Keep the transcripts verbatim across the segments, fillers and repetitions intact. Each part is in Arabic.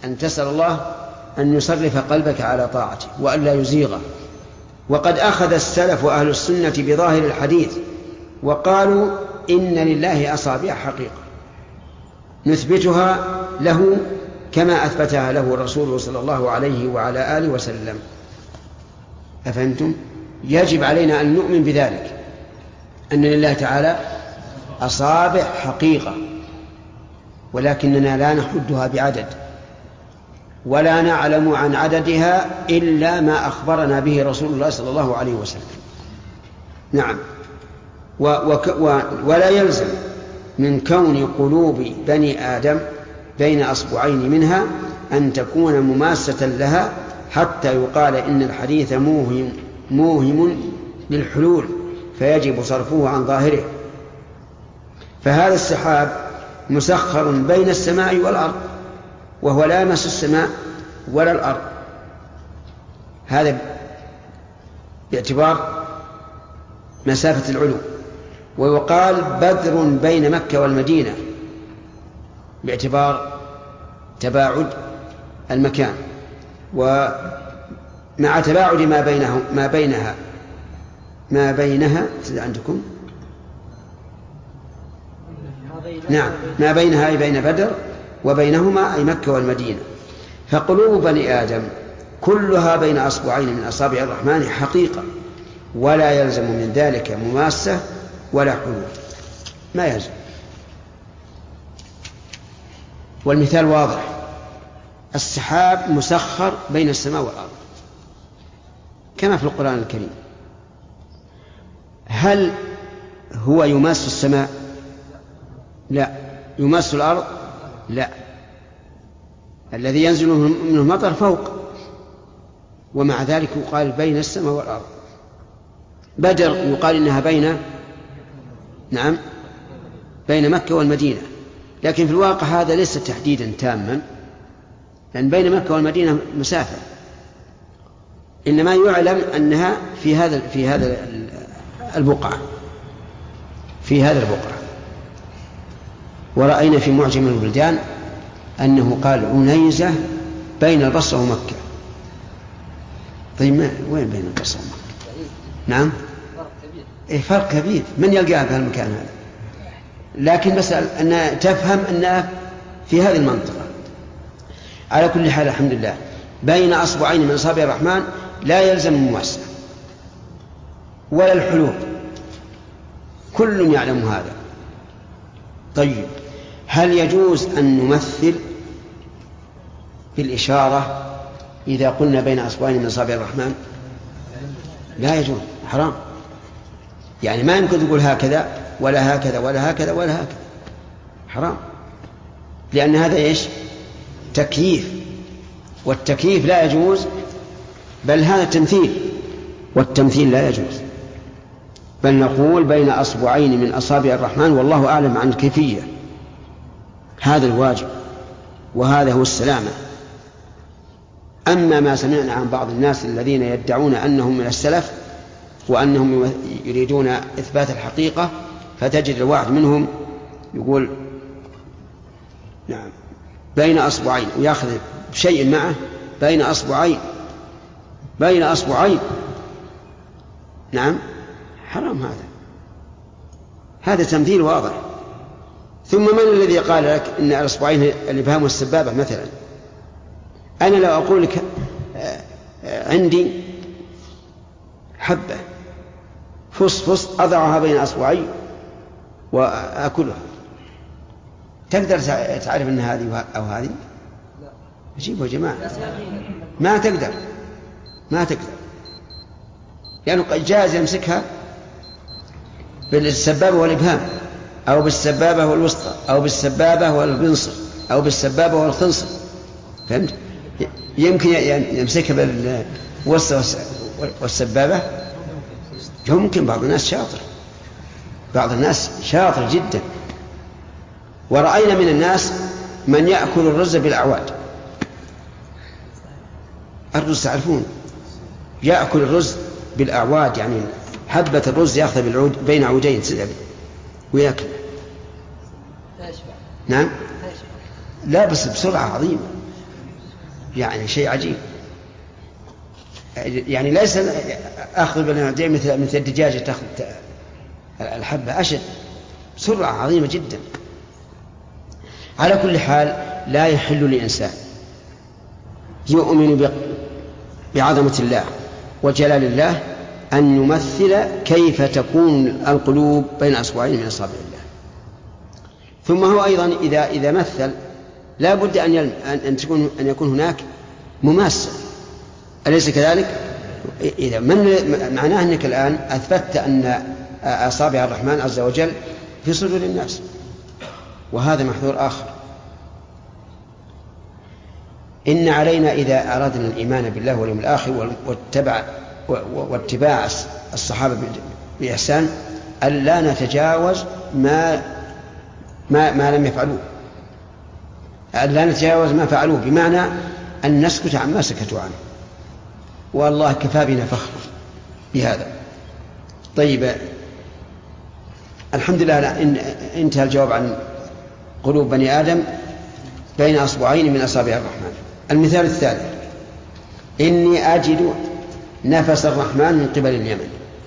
أن تسأل الله أن يصرف قلبك على طاعته وأن لا يزيغه. وقد أخذ السلف وأهل السنة بظاهر الحديث وقالوا إن لله أصابع حقيقة نثبتها له كما أثبتها له الرسول صلى الله عليه وعلى آله وسلم. أفهمتم؟ يجب علينا أن نؤمن بذلك، أن لله تعالى أصابع حقيقة، ولكننا لا نحدها بعدد ولا نعلم عن عددها إلا ما أخبرنا به رسول الله صلى الله عليه وسلم. نعم. و و و ولا يلزم من كون قلوب بني آدم بين أصبعين منها أن تكون مماسة لها حتى يقال إن الحديث موهم, موهم للحلول فيجب صرفه عن ظاهره. فهذا السحاب مسخر بين السماء والأرض وهو لا يمس السماء ولا الأرض، هذا باعتبار مسافة العلو. ويقال بدر بين مكة والمدينة باعتبار تباعد المكان، ومع تباعد ما بينه ما بينها ما بينها عندكم نعم ما بينها أي بين بدر وبينهما أي مكة والمدينة. فقلوب بني آدم كلها بين أصبعين من أصابع الرحمن حقيقة، ولا يلزم من ذلك مماسة ولا حلول، ما يلزم. والمثال واضح، السحاب مسخر بين السماء والأرض كما في القرآن الكريم. هل هو يماس السماء؟ لا. يماس الأرض؟ لا. الذي ينزل منه المطر فوق، ومع ذلك يقال بين السماء والأرض. بدر يقال إنها بين نعم بين مكة والمدينة، لكن في الواقع هذا ليس تحديدا تاما، لأن بين مكة والمدينة مسافة، إنما يعلم أنها في هذا في هذا البقعة في هذا البقعة. ورأينا في معجم البلدان أنه قال عنيزة بين البصرة ومكة. طيب ما وين بين البصرة ومكة؟ نعم إيه فرق كبير، من يلقاها في المكان هذا؟ لكن بس أن تفهم أنها في هذه المنطقة. على كل حال الحمد لله بين أصبعين من أصابع الرحمن لا يلزم المماسة ولا الحلول، كل يعلم هذا. طيب هل يجوز أن نمثل بالإشارة إذا قلنا بين أصبعين من أصابع الرحمن؟ لا يجوز، حرام. يعني ما يمكن تقول هكذا ولا هكذا ولا هكذا ولا هكذا، حرام، لأن هذا إيش؟ تكييف، والتكييف لا يجوز، بل هذا تمثيل، والتمثيل لا يجوز. بل نقول بين أصبعين من أصابع الرحمن، والله أعلم عن الكيفية. هذا الواجب وهذا هو السلامة. أما ما سمعنا عن بعض الناس الذين يدعون أنهم من السلف وأنهم يريدون إثبات الحقيقة، فتجد الواحد منهم يقول نعم بين أصبعين ويأخذ بشيء معه بين أصبعين بين أصبعين نعم، حرام هذا، هذا تمثيل واضح. ثم من الذي قال لك إن الأصبعين الإبهام والسبابة مثلا؟ أنا لو أقول لك عندي حبة فصفص أضعها بين أصبعي وأكلها، تقدر تعرف أن هذه أو هذه؟ أجيبوا يا جماعة، ما تقدر ما تقدر لأنه يعني جاز يمسكها بالسبابة والإبهام، أو بالسبابة والوسطى، أو بالسبابة والبنصر، أو بالسبابة والخنصر، فهمت؟ يمكن يمسكها بالوسطى والسبابة. يمكن بعض الناس شاطر، بعض الناس شاطر جدا. ورأينا من الناس من يأكل الرز بالأعواد، الرز تعرفون يأكل الرز بالأعواد، يعني حبة الرز يأخذ بالعود بين عودين سدب ويأكل. نعم لا بس بسرعة عظيمة، يعني شيء عجيب، يعني ليس أخذ باليدين مثل مثل الدجاجة تأخذ الحبة، أشد، سرعة عظيمة جدا. على كل حال لا يحل لإنسان يؤمن بعظمة الله وجلال الله أن يمثل كيف تكون القلوب بين أصبعين من أصابع الله. ثم هو أيضا إذا إذا مثل لا بد أن أن تكون أن يكون هناك مماثل، أليس كذلك؟ إذا من معناه أنك الآن أثبتت أن أصابع الرحمن عز وجل في صدور الناس، وهذا محذور آخر. إن علينا إذا أردنا الإيمان بالله واليوم الآخر واتبع واتباع الصحابة بإحسان أن لا نتجاوز ما ما ما لم يفعلوه، أن لا نتجاوز ما فعلوه، بمعنى أن نسكت عما سكتوا عنه، والله كفى بنا فخر بهذا. طيب، الحمد لله إن انتهى الجواب عن قلوب بني آدم بين أصبعين من أصابع الرحمن. المثال الثالث: إني أجد نفس الرحمن من قبل اليمن.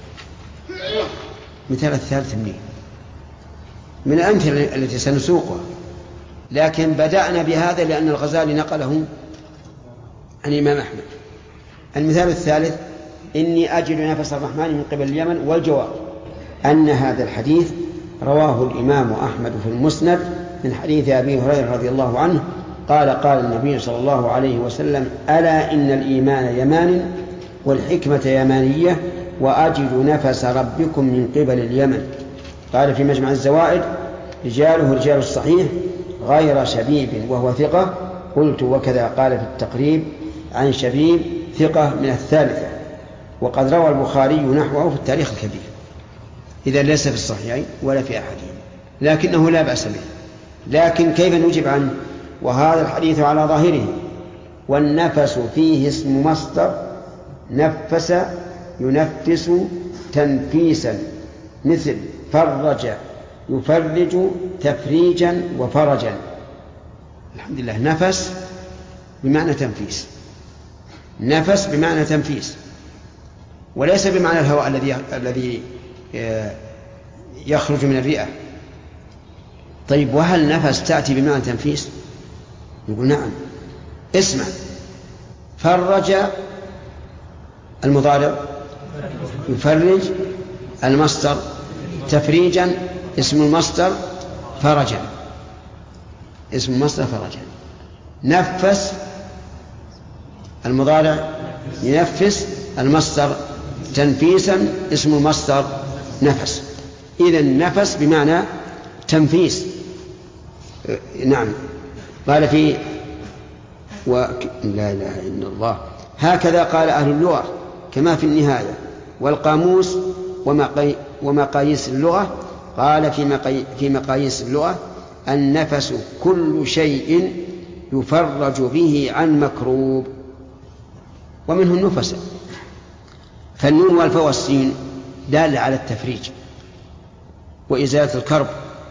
مثال الثالث مني من الأمثلة التي سنسوقها، لكن بدأنا بهذا لأن الغزالي نقله عن الإمام أحمد. المثال الثالث: إني أجد نفس الرحمن من قبل اليمن. والجواب أن هذا الحديث رواه الإمام أحمد في المسند من حديث أبي هريرة رضي الله عنه قال: قال النبي صلى الله عليه وسلم: ألا إن الإيمان يمان والحكمة يمانية وأجد نفس ربكم من قبل اليمن. قال في مجمع الزوائد: رجاله رجال الصحيح غير شبيب وهو ثقة. قلت: وكذا قال في التقريب عن شبيب ثقة من الثالثة. وقد روى البخاري نحوه في التاريخ الكبير. إذا ليس في الصحيحين ولا في أحدهم، لكنه لا بأس به. لكن كيف نجيب عنه وهذا الحديث على ظاهره؟ والنفس فيه اسم مصدر نفس ينفس تنفيسا، مثل فرج يفرج تفريجا وفرجا. الحمد لله، نفس بمعنى تنفيس، نفس بمعنى تنفيس، وليس بمعنى الهواء الذي الذي يخرج من الرئة. طيب، وهل نفس تأتي بمعنى تنفيس؟ يقول نعم. اسمع: فرج المضارع يفرج المصدر تفريجا، اسم المصدر فرجا، اسم المصدر فرجا. نفس المضارع ينفس المصدر تنفيسا، اسم المصدر نفس. إذن نفس بمعنى تنفيس. نعم. قال في و... لا إله إلا الله. هكذا قال أهل اللغة كما في النهاية والقاموس ومقاي... ومقاييس اللغة. قال في, مقاي... في مقاييس اللغة: النفس كل شيء يفرج به عن مكروب، ومنه النفس. فالنون والفاء والسين دالة على التفريج وإزالة الكرب.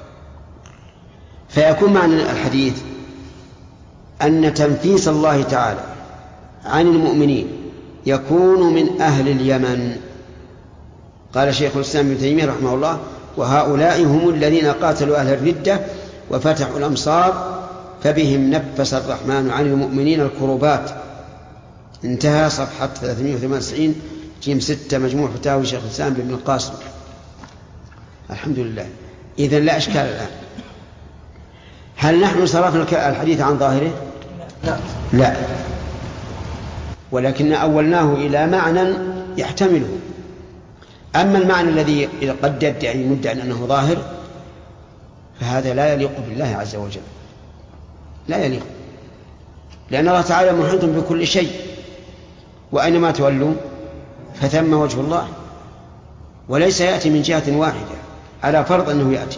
فيكون معنى الحديث أن تنفيس الله تعالى عن المؤمنين يكون من أهل اليمن. قال شيخ الإسلام ابن تيمية رحمه الله: وهؤلاء هم الذين قاتلوا أهل الردة وفتحوا الأمصار فبهم نفس الرحمن عن المؤمنين الكربات. انتهى صفحة ثلاثمائة وثمانية وتسعين جيم ستة مجموع فتاوي شيخ الإسلام بن القاسم. الحمد لله. إذن لا إشكال الآن. هل نحن صرفنا الحديث عن ظاهره؟ لا, لا. ولكن أولناه إلى معنى يحتمله. أما المعنى الذي قد يدعي مدعي أنه ظاهر فهذا لا يليق بالله عز وجل، لا يليق، لأن الله تعالى محيط بكل شيء، وأينما تولوا فثم وجه الله، وليس يأتي من جهة واحدة على فرض أنه يأتي.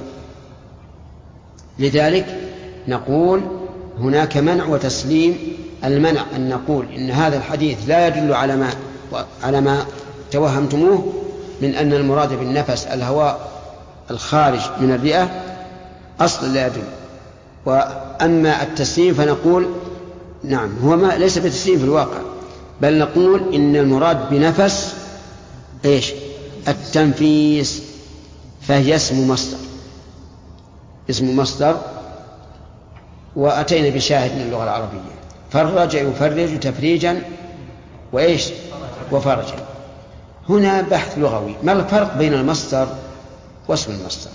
لذلك نقول هناك منع وتسليم. المنع أن نقول إن هذا الحديث لا يدل على ما على ما توهمتموه من أن المراد بالنفس الهواء الخارج من الرئة، أصلا لا يدل. وأما التسليم فنقول نعم هو ما ليس بتسليم في الواقع، بل نقول إن المراد بنفس إيش؟ التنفيس، فهي اسم مصدر، اسم مصدر. وأتينا بشاهد من اللغة العربية، فرج يفرج تفريجا وإيش؟ وفرجا. هنا بحث لغوي، ما الفرق بين المصدر واسم المصدر؟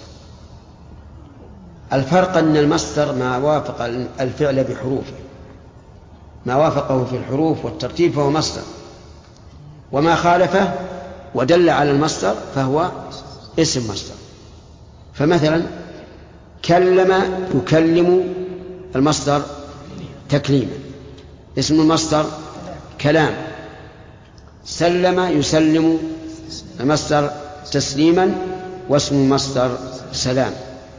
الفرق أن المصدر ما وافق الفعل بحروفه، ما وافقه في الحروف والترتيب فهو مصدر، وما خالفه ودل على المصدر فهو اسم مصدر. فمثلا كلم يكلم، المصدر تكليما، اسم المصدر كلام. سلم يسلم، المصدر تسليما، واسم المصدر سلام.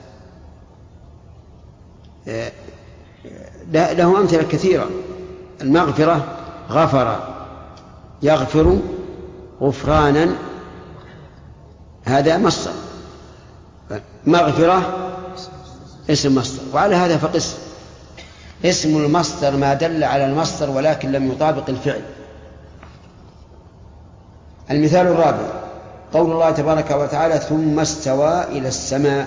له أمثلة كثيرة. المغفرة غفر يغفر غفرانا، هذا مصدر، مغفرة اسم مصدر. وعلى هذا فقس، اسم المصدر ما دل على المصدر ولكن لم يطابق الفعل. المثال الرابع قول الله تبارك وتعالى ثم استوى إلى السماء.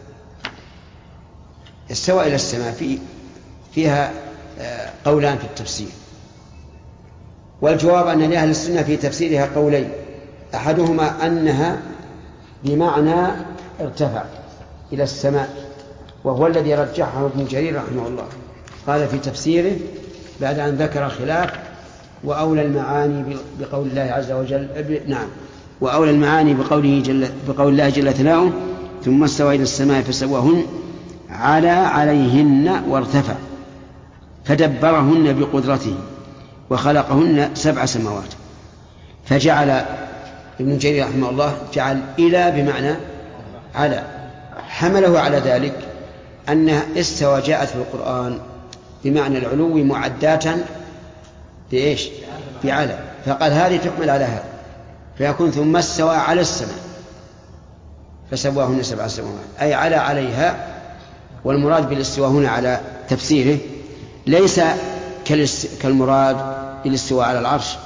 استوى إلى السماء في فيها قولان في التفسير، والجواب أن لأهل السنة في تفسيرها قولين، أحدهما أنها بمعنى ارتفع إلى السماء، وهو الذي رجحه ابن جرير رحمه الله، قال في تفسيره بعد أن ذكر خلاف وأولى المعاني بقول الله عز وجل، نعم، وأولى المعاني بقوله جل بقول الله جل ثناؤه ثم استوى إلى السماء فسواهن على عليهن وارتفع فدبرهن بقدرته وخلقهن سبع سماوات. فجعل ابن جرير رحمه الله جعل إلى بمعنى على، حمله على ذلك أن استوى جاءت في القرآن بمعنى العلو معداة بإيش؟ بعلى، فقال هذه تحمل على هذا، فيكون ثم استوى على السماء فسواهن سبع سماوات، أي على عليها. والمراد بالاستواء هنا على تفسيره ليس كالمراد بالاستواء على العرش،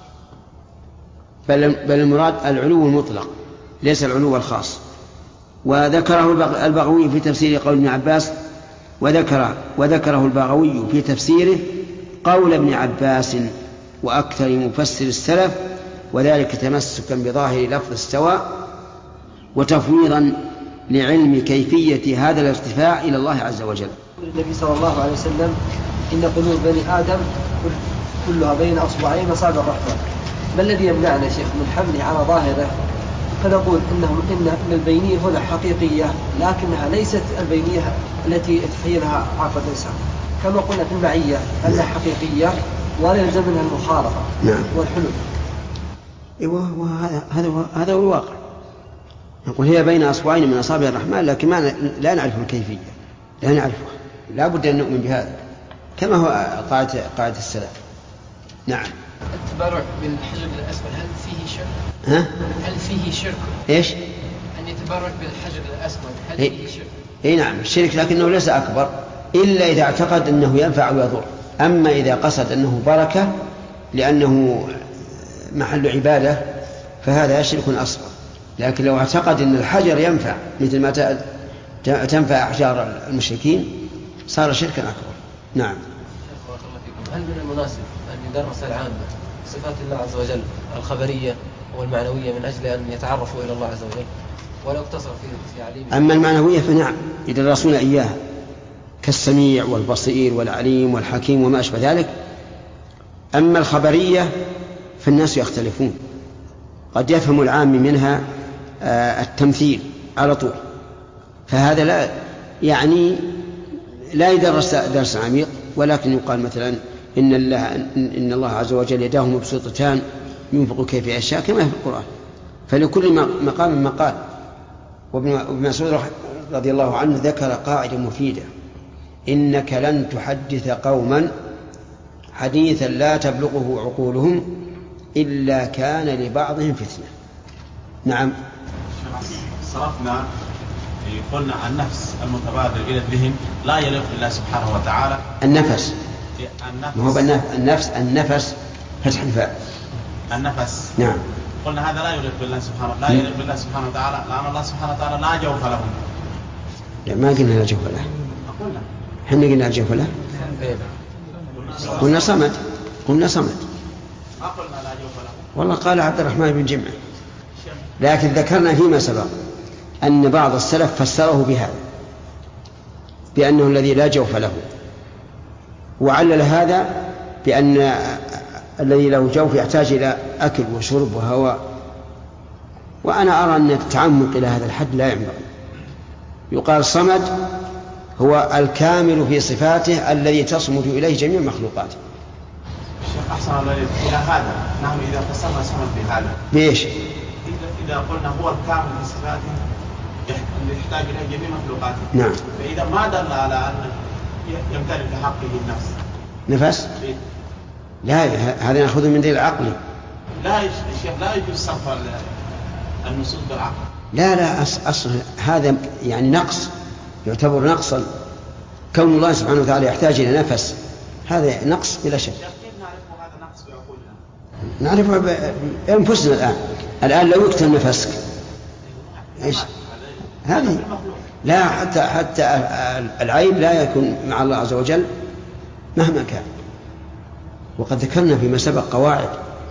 بل, بل المراد العلو المطلق ليس العلو الخاص. وذكره البغوي في تفسير قول ابن عباس، وذكره, وذكره البغوي في تفسيره قول ابن عباس وأكثر مفسر السلف، وذلك تمسكا بظاهر لفظ استوى وتفويضا لعلم كيفية هذا الارتفاع إلى الله عز وجل. النبي صلى الله عليه وسلم إن قلوب بني آدم كلها بين أصبعين أصابع الرحمن. ما الذي يمنعنا شيخ من حمله على ظاهره فنقول إنهم إن البينية هنا حقيقية لكنها ليست البينية التي يتخيلها عقل الإنسان، كما قلنا في المعية أنها حقيقية ولا يلزم منها المخالطة والحلول. وهذا هذا هذا هو الواقع. نقول هي بين أصبعين من أصابع الرحمن، لكن ما لا نعرف الكيفية، لا نعرفها، لا بد أن نؤمن بهذا كما هو قاعدة قاعدة السلف. نعم. التبرع بالحجر الأسود هل فيه شرك؟ ها؟ هل فيه شرك؟ إيش؟ أن يتبرك بالحجر الأسود هل إيه؟ فيه شرك؟ إيه نعم، الشرك لكنه ليس أكبر إلا إذا اعتقد أنه ينفع ويضر. أما إذا قصد أنه بركة لأنه محل عبادة فهذا شرك أصغر. لكن لو اعتقد أن الحجر ينفع مثل ما تنفع أحجار المشركين صار شركا أكبر. نعم. هل من المناسب أن يدرس العامة صفات الله عز وجل الخبرية والمعنوية من أجل أن يتعرفوا إلى الله عز وجل ولا اقتصر في عليم؟ أما المعنوية فنعم يدرسون إياها كالسميع والبصير والعليم والحكيم وما أشبه ذلك. أما الخبرية فالناس يختلفون، قد يفهم العام منها التمثيل على طول، فهذا لا يعني لا يدرس درس عميق، ولكن يقال مثلا إن الله, إن الله عز وجل يداه مبسوطتان ينفق كيف يشاء كما في القرآن، فلكل مقام مقال. وابن مسعود رضي الله عنه ذكر قاعدة مفيدة: إنك لن تحدث قوما حديثا لا تبلغه عقولهم إلا كان لبعضهم فتنة. نعم. صرفنا قلنا النفس المتبادر إلى الذهن لا يليق بالله سبحانه وتعالى. النفس ما هو النفس النفس فتح الفاء النفس. نعم. قلنا هذا لا يليق بالله سبحانه لا يليق بالله سبحانه وتعالى، لأن الله سبحانه وتعالى لا جوف له. لا ما قلنا لا جوف له. قلنا. حنا قلنا لا جوف له. قلنا صمد. قلنا صمد. ما قلنا لا جوف له. والله قال عبد الرحمن بن جمعة. لكن ذكرنا فيما سبق أن بعض السلف فسره بهذا، بأنه الذي لا جوف له، وعلل هذا بأن الذي له جوف يحتاج إلى أكل وشرب وهواء. وأنا أرى أن التعمق إلى هذا الحد لا ينبغي. يقال صمد هو الكامل في صفاته الذي تصمد إليه جميع مخلوقاته. الشيخ أحسن الله إلى هذا نحن إذا فسرنا صمد بهذا بإيش؟ إذا قلنا هو الكامل في صفاته اللي يحتاج إليه جميع مخلوقاته. نعم. فإذا ما دل على أن يمتلك في حقه النفس. نفس؟ إيه؟ لا، هذا نأخذه من دليل عقلي. لا يا شيخ لا يجوز صرف النصوص بالعقل. لا لا أصل هذا يعني نقص، يعتبر نقصا. كون الله سبحانه وتعالى يحتاج إلى نفس هذا نقص بلا شك. نعرف هذا نقص بعقولنا. نعرفه بأنفسنا الآن. الآن لو يكتم نفسك إيش هذه؟ لا، حتى حتى العيب لا يكون مع الله عز وجل مهما كان. وقد ذكرنا فيما سبق قواعد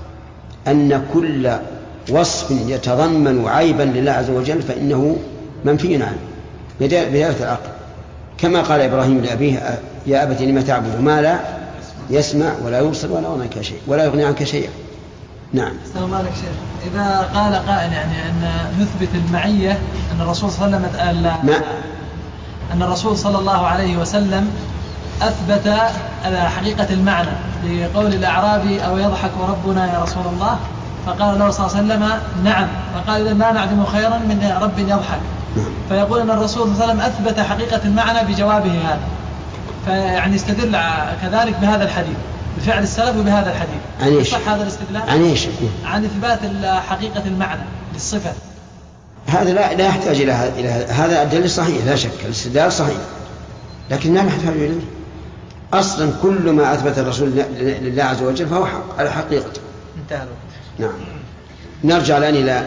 أن كل وصف يتضمن عيبا لله عز وجل فإنه منفي عنه بدلالة العقل، كما قال إبراهيم لأبيه يا أبت لم تعبد ما لا يسمع ولا يبصر ولا يغني عنك شيء ولا يغني عنك شيئا. نعم. السلام عليكم شيخ. إذا قال قائل يعني أن نثبت المعية أن الرسول صلى الله عليه وسلم ما أن الرسول صلى الله عليه وسلم أثبت حقيقة المعنى لقول الأعرابي أو يضحك ربنا يا رسول الله، فقال له صلى الله عليه وسلم نعم، فقال إذا ما نعلم خيرا من رب يضحك. فيقول أن الرسول صلى الله عليه وسلم أثبت حقيقة المعنى بجوابه هذا، فيعني استدل كذلك بهذا الحديث بفعل السلف وبهذا الحديث. عن ايش؟ صح هذا الاستدلال؟ عن ايش؟ عن إثبات حقيقة المعنى للصفة. هذا لا لا يحتاج إلى هذا إلى هذا الدليل صحيح لا شك، الاستدلال صحيح، لكن لا نحتاج إليه. أصلا كل ما أثبت الرسول لله عز وجل فهو حق على حقيقته. انتهى. نعم. نرجع الآن إلى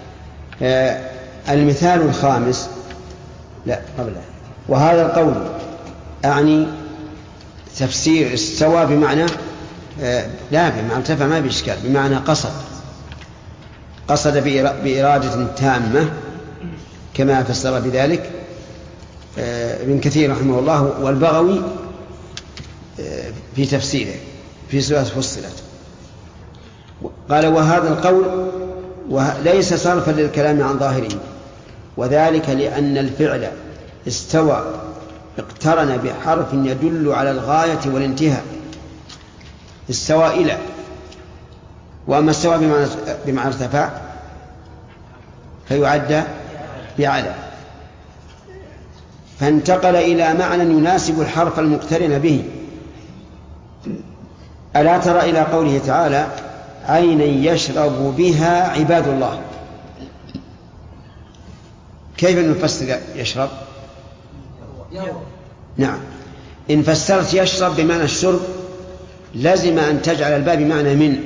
آه المثال الخامس. لا قبل. وهذا القول أعني تفسير استوى بمعنى آه لا بمعنى ارتفع ما بإشكال، بمعنى قصد قصد بإرادة تامة كما فسر بذلك آه ابن كثير رحمه الله والبغوي آه في تفسيره في سورة فصلت. قال وهذا القول ليس صرفا للكلام عن ظاهره، وذلك لأن الفعل استوى اقترن بحرف يدل على الغاية والانتهاء، استوى إلى، وأما استوى بمعنى, بمعنى ارتفاع فيعد بعلى، فانتقل إلى معنى يناسب الحرف المقترن به. ألا ترى إلى قوله تعالى عينا يشرب بها عباد الله. كيف نفسر يشرب؟ نعم، إن فسرت يشرب بمعنى الشرب لازم أن تجعل الباء بمعنى من،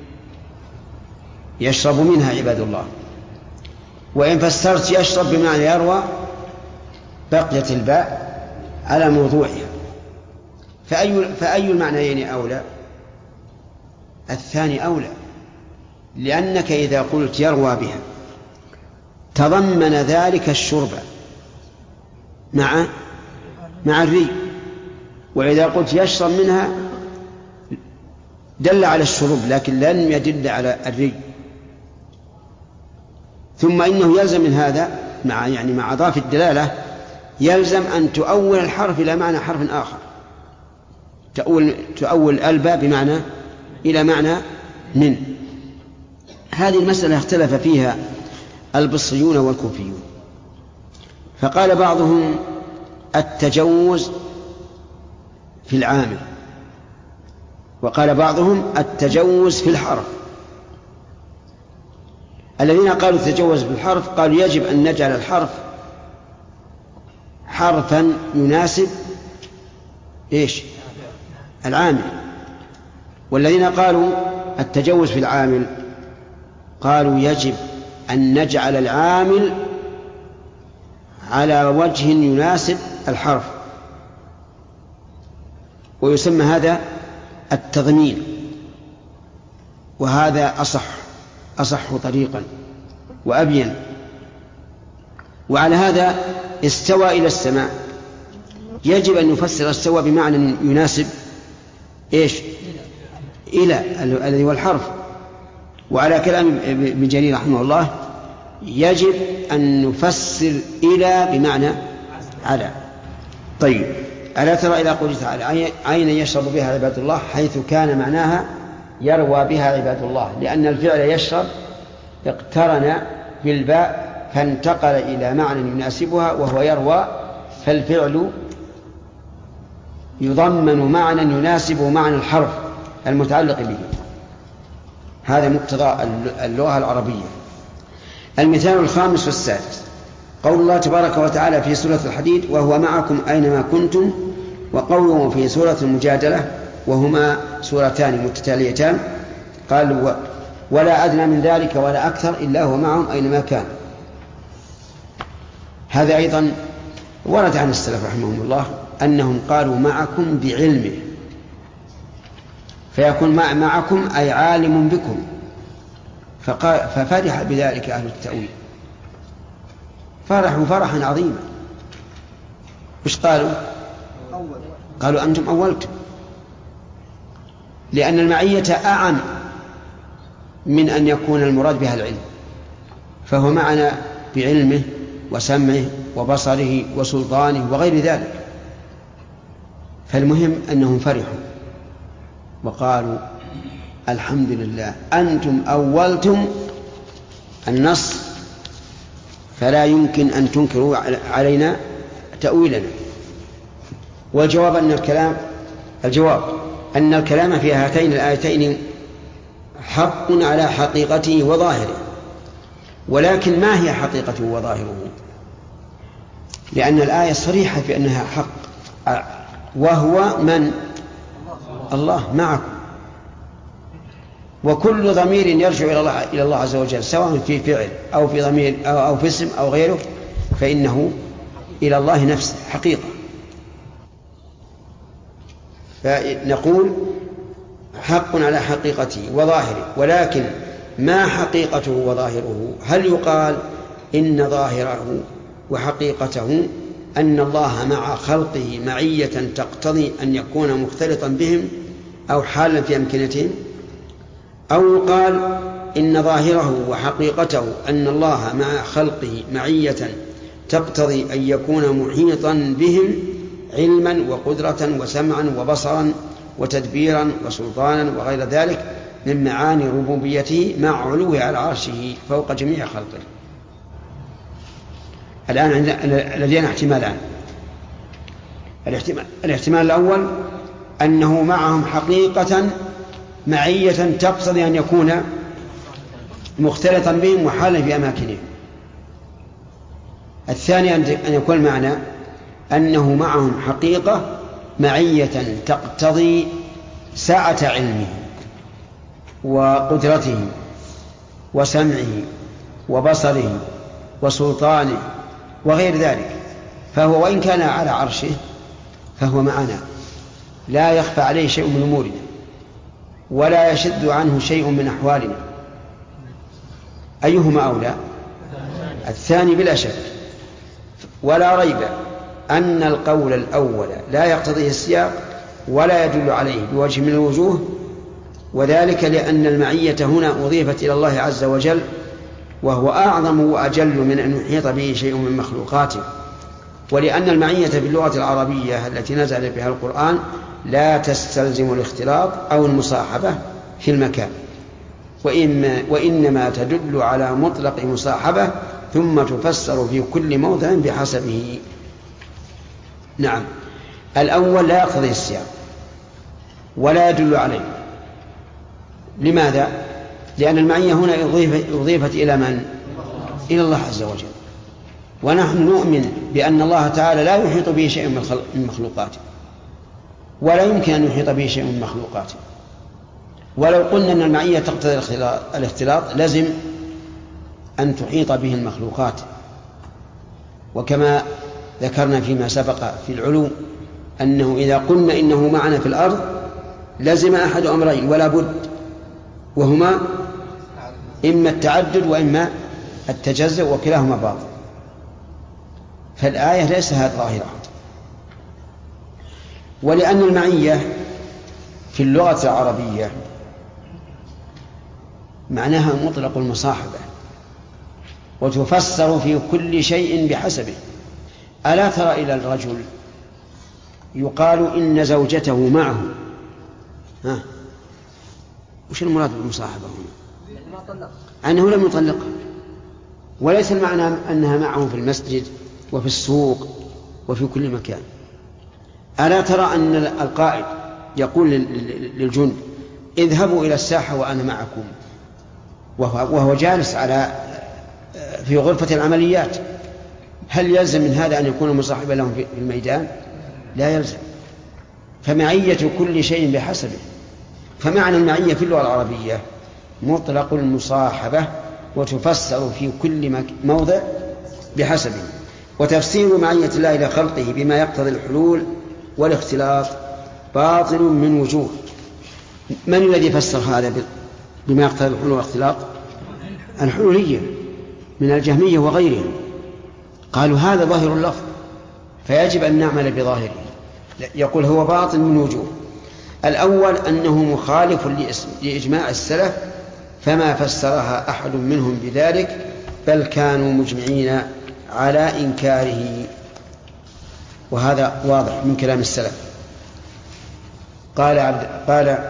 يشرب منها عباد الله. وإن فسرت يشرب بمعنى يروى بقيت الباء على موضوعها. فأي, فأي المعنيين أولى؟ الثاني أولى، لأنك إذا قلت يروى بها تضمن ذلك الشرب مع مع الري، وإذا قلت يشرب منها دل على الشرب لكن لن يدل على الري. ثم إنه يلزم من هذا مع يعني مع إضافة الدلالة يلزم أن تؤول الحرف إلى معنى حرف آخر، تؤول تؤول الباء بمعنى إلى معنى من. هذه المسألة اختلف فيها البصريون والكوفيون، فقال بعضهم التجوز في العامل، وقال بعضهم التجوز في الحرف. الذين قالوا التجوز في الحرف قالوا يجب أن نجعل الحرف حرفا يناسب إيش العامل. والذين قالوا التجوز في العامل قالوا يجب أن نجعل العامل على وجه يناسب الحرف، ويسمى هذا التضمين، وهذا أصح أصح طريقا وأبين. وعلى هذا استوى إلى السماء يجب أن نفسر استوى بمعنى يناسب إيش؟ إلى الذي هو الحرف. وعلى كلام ابن جرير رحمه الله يجب أن نفسر إلى بمعنى على. طيب، ألا ترى إلى قوله تعالى عينا يشرب بها عباد الله، حيث كان معناها يروى بها عباد الله، لأن الفعل يشرب اقترن بالباء فانتقل إلى معنى يناسبها وهو يروى، فالفعل يضمن معنى يناسب معنى الحرف المتعلق به. هذا مقتضى اللغة العربية. المثال الخامس والسادس قول الله تبارك وتعالى في سورة الحديد وهو معكم أينما كنتم، وقوله في سورة المجادلة وهما سورتان متتاليتان قال ولا أدنى من ذلك ولا أكثر إلا هو معهم أينما كان. هذا أيضا ورد عن السلف رحمهم الله أنهم قالوا معكم بعلمه، فيكون مع معكم أي عالم بكم، ففرح بذلك أهل التأويل، فرحوا فرحا عظيما. وش قالوا؟ قالوا أنتم أولتم، لأن المعية أعم من أن يكون المراد بها العلم، فهو معنا بعلمه وسمعه وبصره وسلطانه وغير ذلك. فالمهم أنهم فرحوا وقالوا الحمد لله أنتم أولتم النص، فلا يمكن أن تنكروا علينا تأويلنا. والجواب أن الكلام الجواب أن الكلام في هاتين الآيتين حق على حقيقته وظاهره، ولكن ما هي حقيقته وظاهره؟ لأن الآية صريحة في أنها حق، وهو من؟ الله معكم. وكل ضمير يرجع إلى الله, إلى الله عز وجل سواء في فعل أو في ضمير أو, أو في اسم أو غيره فإنه إلى الله نفسه حقيقة. فنقول حق على حقيقته وظاهره، ولكن ما حقيقته وظاهره؟ هل يقال إن ظاهره وحقيقته أن الله مع خلقه معية تقتضي أن يكون مختلطا بهم أو حالا في أمكنتهم، أو يقال إن ظاهره وحقيقته أن الله مع خلقه معية تقتضي أن يكون محيطا بهم علما وقدرة وسمعا وبصرا وتدبيرا وسلطانا وغير ذلك من معاني ربوبيته مع علوه على عرشه فوق جميع خلقه. الآن لدينا احتمالان. الاحتمال, الاحتمال الأول أنه معهم حقيقة معية تقتضي أن يكون مختلطا بهم وحالا في أماكنهم. الثاني أن يكون المعنى أنه معهم حقيقة معية تقتضي سعة علمه وقدرته وسمعه وبصره وسلطانه وغير ذلك، فهو وإن كان على عرشه فهو معنا لا يخفى عليه شيء من أمورنا ولا يشد عنه شيء من أحوالنا. أيهما أولى؟ الثاني بلا شك، ولا ريب أن القول الأول لا يقتضيه السياق ولا يدل عليه بوجه من الوجوه، وذلك لأن المعية هنا أضيفت إلى الله عز وجل وهو أعظم وأجل من أن يحيط به شيء من مخلوقاته، ولأن المعية في اللغة العربية التي نزل بها القرآن لا تستلزم الاختلاط أو المصاحبة في المكان، وإما وإنما تدل على مطلق مصاحبة ثم تفسر في كل موضع بحسبه. نعم، الأول لا يقتضي السياق ولا يدل عليه. لماذا؟ لأن المعية هنا أضيفت إلى من؟ إلى الله عز وجل، ونحن نؤمن بأن الله تعالى لا يحيط به شيء من مخلوقاته، ولا يمكن أن يحيط به شيء من مخلوقاته. ولو قلنا أن المعية تقتضي الاختلاط لازم أن تحيط به المخلوقات، وكما ذكرنا فيما سبق في العلو أنه إذا قلنا إنه معنا في الأرض لازم أحد أمرين ولا بد، وهما إما التعدد وإما التجزؤ، وكلاهما باطل. فالآية ليس هذا ظاهرة. ولأن المعية في اللغة العربية معناها مطلق المصاحبة، وتفسر في كل شيء بحسبه. ألا ترى إلى الرجل يقال إن زوجته معه، ها وش المراد بالمصاحبة هنا؟ أنه لم يطلقها، وليس المعنى أنها معه في المسجد وفي السوق وفي كل مكان. ألا ترى أن القائد يقول للجند اذهبوا إلى الساحة وأنا معكم، وهو جالس على في غرفة العمليات؟ هل يلزم من هذا أن يكون مصاحبا لهم في الميدان؟ لا يلزم. فمعية كل شيء بحسبه. فمعنى المعية في اللغة العربية مطلق المصاحبة، وتفسر في كل موضع بحسبه. وتفسير معية الله إلى خلقه بما يقتضي الحلول والاختلاط باطل من وجوه. من الذي فسر هذا بما يقتضي الحلول والاختلاط؟ الحلولية من الجهمية وغيرهم، قالوا هذا ظاهر اللفظ فيجب أن نعمل بظاهره. يقول هو باطل من وجوه. الأول أنه مخالف لإجماع السلف، فما فسرها أحد منهم بذلك، بل كانوا مجمعين على إنكاره، وهذا واضح من كلام السلف. قال عبد, قال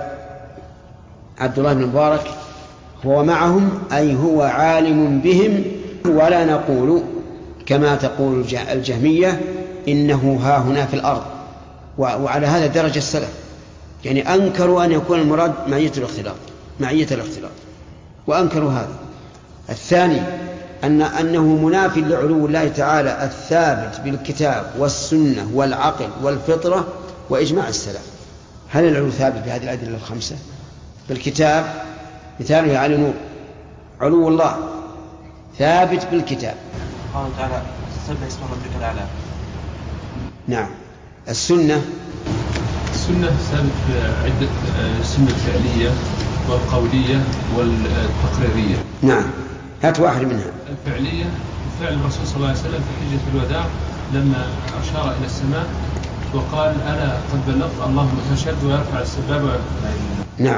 عبد الله بن مبارك هو معهم أي هو عالم بهم، ولا نقول كما تقول الجهمية إنه ها هنا في الأرض. وعلى هذا درجة السلف، يعني أنكروا أن يكون المراد معية الاختلاط معية الاختلاط وأنكروا هذا. الثاني أن أنه منافي لعلو الله تعالى الثابت بالكتاب والسنة والعقل والفطرة وإجماع السلف. هل العلو ثابت بهذه الأدلة الخمسة؟ بالكتاب مثاله على نور، علو الله ثابت بالكتاب. قال تعالى سبح اسم ربك الأعلى. نعم. السنة السنة ثابت في عدة، السنة الفعلية والقولية والتقريرية. نعم، هات واحد منها. الفعلية فعل الرسول صلى الله عليه وسلم في حجة الوداع لما أشار إلى السماء وقال أنا قد بلغت اللهم فاشهد، ويرفع السبابة ويرفع. نعم،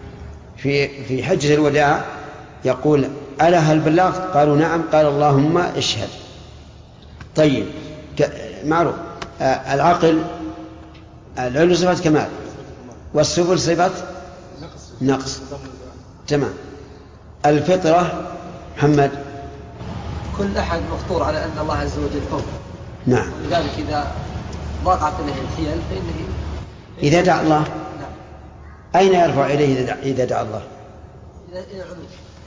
في في حجة الوداع يقول ألا هل بلغت؟ قالوا نعم. قال اللهم اشهد. طيب، معروف. آه العقل العلو صفة كمال، والسفل صفة نقص. تمام. الفطرة محمد كل أحد مفطور على أن الله عز وجل فوق. نعم. لذلك إذا ضاقت له الحيل فإنه إذا دعا الله. نعم. أين يرفع إليه إذا دعا الله؟ إلى العلو.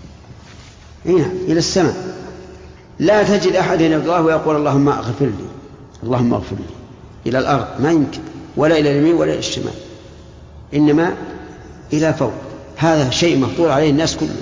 هنا إلى السماء. لا تجد أحد يدعو الله ويقول اللهم اغفر لي، اللهم اغفر لي إلى الأرض، ما يمكن، ولا إلى اليمين ولا إلى الشمال، إنما إلى فوق. هذا شيء مفطور عليه الناس كلهم.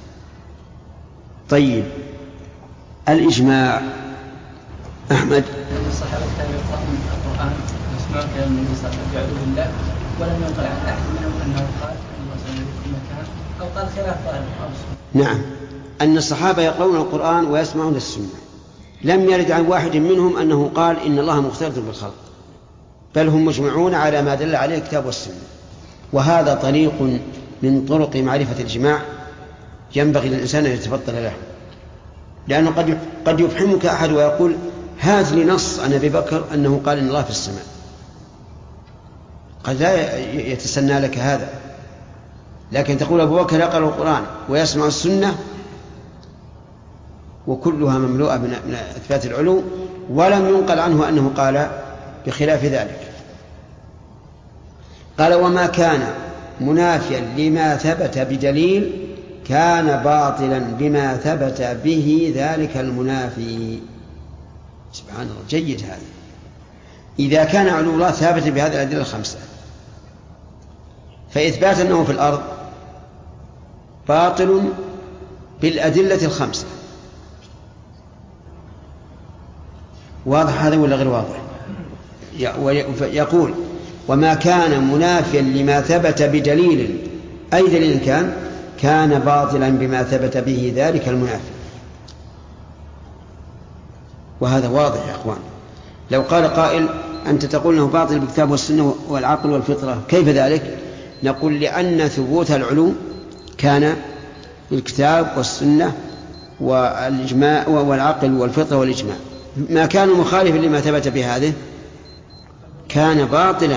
طيب، الإجماع أحمد. الصحابة كانوا يقرؤون القرآن ويسمعون كلام النبي صلى الله عليه وسلم يعوذ بالله، ولم ينقل عن أحد منهم أنه قال الله سبحانه في مكان أو قال خلاف ظاهر القرآن. نعم، أن الصحابة يقرؤون القرآن ويسمعون السنة، لم يرد عن واحد منهم أنه قال إن الله مختلط بالخلق، بل هم مجمعون على ما دل عليه الكتاب والسنة. وهذا طريق من طرق معرفة الإجماع ينبغي للإنسان أن يتفضل له، لأنه قد قد يفهمك أحد ويقول هات لي نص عن أبي بكر أنه قال إن الله في السماء، قد لا يتسنى لك هذا، لكن تقول أبو بكر يقرأ القرآن ويسمع السنة، وكلها مملوءة من إثبات العلو، ولم ينقل عنه أنه قال بخلاف ذلك. قال وما كان منافيا لما ثبت بدليل كان باطلا بما ثبت به ذلك المنافي. سبحان الله، جيد هذا. إذا كان علو الله ثابتا بهذه الأدلة الخمسة فإثبات أنه في الأرض باطل بالأدلة الخمسة. واضح هذا ولا غير واضح؟ يقول وما كان منافيا لما ثبت بدليل أي دليل كان كان باطلا بما ثبت به ذلك المنافي. وهذا واضح يا أخوان. لو قال قائل أنت تقول أنه باطل بالكتاب والسنة والعقل والفطرة، كيف ذلك؟ نقول لأن ثبوت العلوم كان بالكتاب والسنة والإجماع والعقل والفطرة والإجماع. ما كان مخالفا لما ثبت بهذه كان باطلا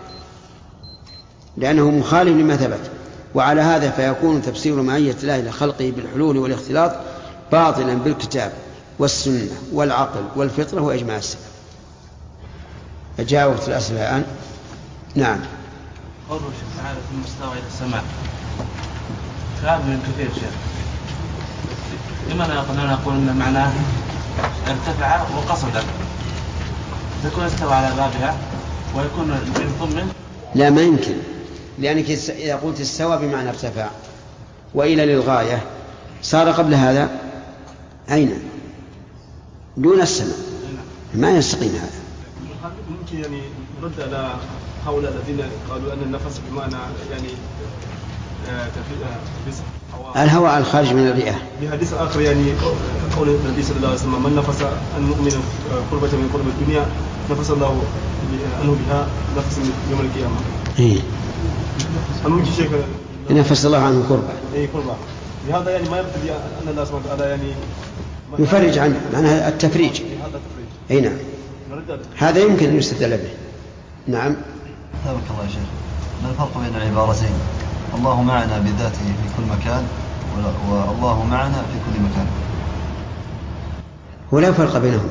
لأنه مخالف لما ثبت. وعلى هذا فيكون تفسير معية الله لخلقه بالحلول والاختلاط باطلا بالكتاب والسنة والعقل والفطرة وإجماع السلف. أجاوبت الأسئلة الآن؟ نعم. قوله تعالى في المستوى إلى السماء كلام من كثير شيء. لما نقول أن معناه ارتفع وقصد تكون استوى على بابها ويكون من لا ما يمكن، لأنك إذا قلت استوى بمعنى ارتفع وإلى للغاية صار قبل هذا أين؟ دون السماء، ما يستقيم هذا. ممكن يعني نرد على هؤلاء الذين قالوا أن النفس بمعنى يعني الهواء الخارج من الرئة. بحديث آخر يعني قول النبي صلى الله عليه وسلم من نفس المؤمن قربة من قرب الدنيا نفس الله عنه بها نفس يوم القيامة. إيه. الممكن شيء نفس الله عنه قربة. إيه قربة. لهذا يعني ما يبدو أن الله سبحانه وتعالى يعني يفرج عنه، معناها التفريج. هذا التفريج. أي نعم. هذا يمكن أن يستدل به. نعم. تبارك الله يا شيخ. ما الفرق بين العبارتين الله معنا بذاته في كل مكان والله معنا في كل مكان؟ هو لا فرق بينهم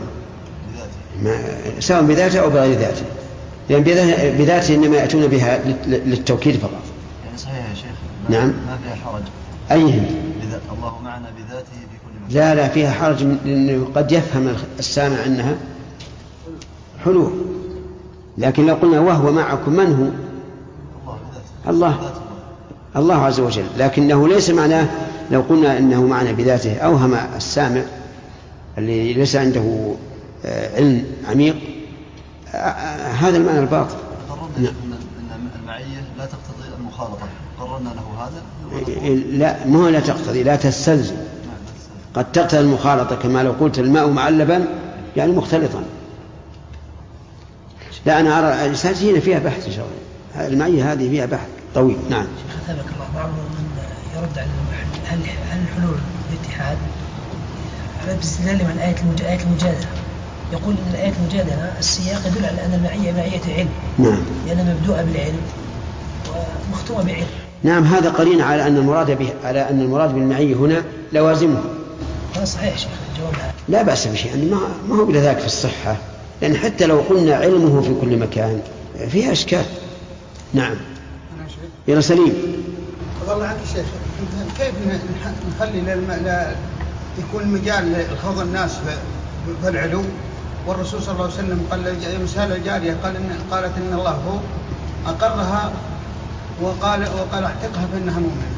سواء بذاته أو بغير ذاته، لأن يعني بذاته إنما يأتون بها للتوكيد فقط. يعني صحيح يا شيخ. نعم. ما فيها حرج. أيهم؟ الله معنا بذاته في كل مكان. لا لا فيها حرج، لأنه قد يفهم السامع أنها حلول، لكن لو قلنا وهو معكم من هو؟ الله الله عز وجل. لكنه ليس معناه لو قلنا إنه معنا بذاته أوهم السامع اللي ليس عنده علم عميق هذا المعنى الباطل. قررنا أن المعية لا تقتضي المخالطة، قررنا له هذا. لا ما هو لا تقتضي، لا تستلزم. قد تقتضي المخالطة كما لو قلت الماء مع اللبن يعني مختلطا. لا أنا أرى الرسالة هنا فيها بحث إن شاء الله، المعية هذه فيها بحث طويل. نعم. شيخ أثابك الله، بعضهم من يرد على هل هل الحلول الاتحاد على باستدلال من آية آية المجادلة، يقول إن الآية المجادلة السياق يدل على أن المعية معية علم. نعم. لأنها مبدوءة بالعلم ومختومة بعلم. نعم هذا قرين على أن المراد به على أن المراد بالمعية هنا لوازمه. هذا صحيح شيخ الجواب هذا. لا بأس بشيء، يعني ما ما هو بذاك في الصحة، لأن حتى لو قلنا علمه في كل مكان فيها إشكال. نعم. يا سليم. والله عنك شيخ، كيف نخلي لا يكون مجال لخوض الناس في العلو، والرسول صلى الله عليه وسلم قال مثال الجارية قال إن قالت إن الله هو أقرها وقال وقال احتقها فإنها مؤمنة.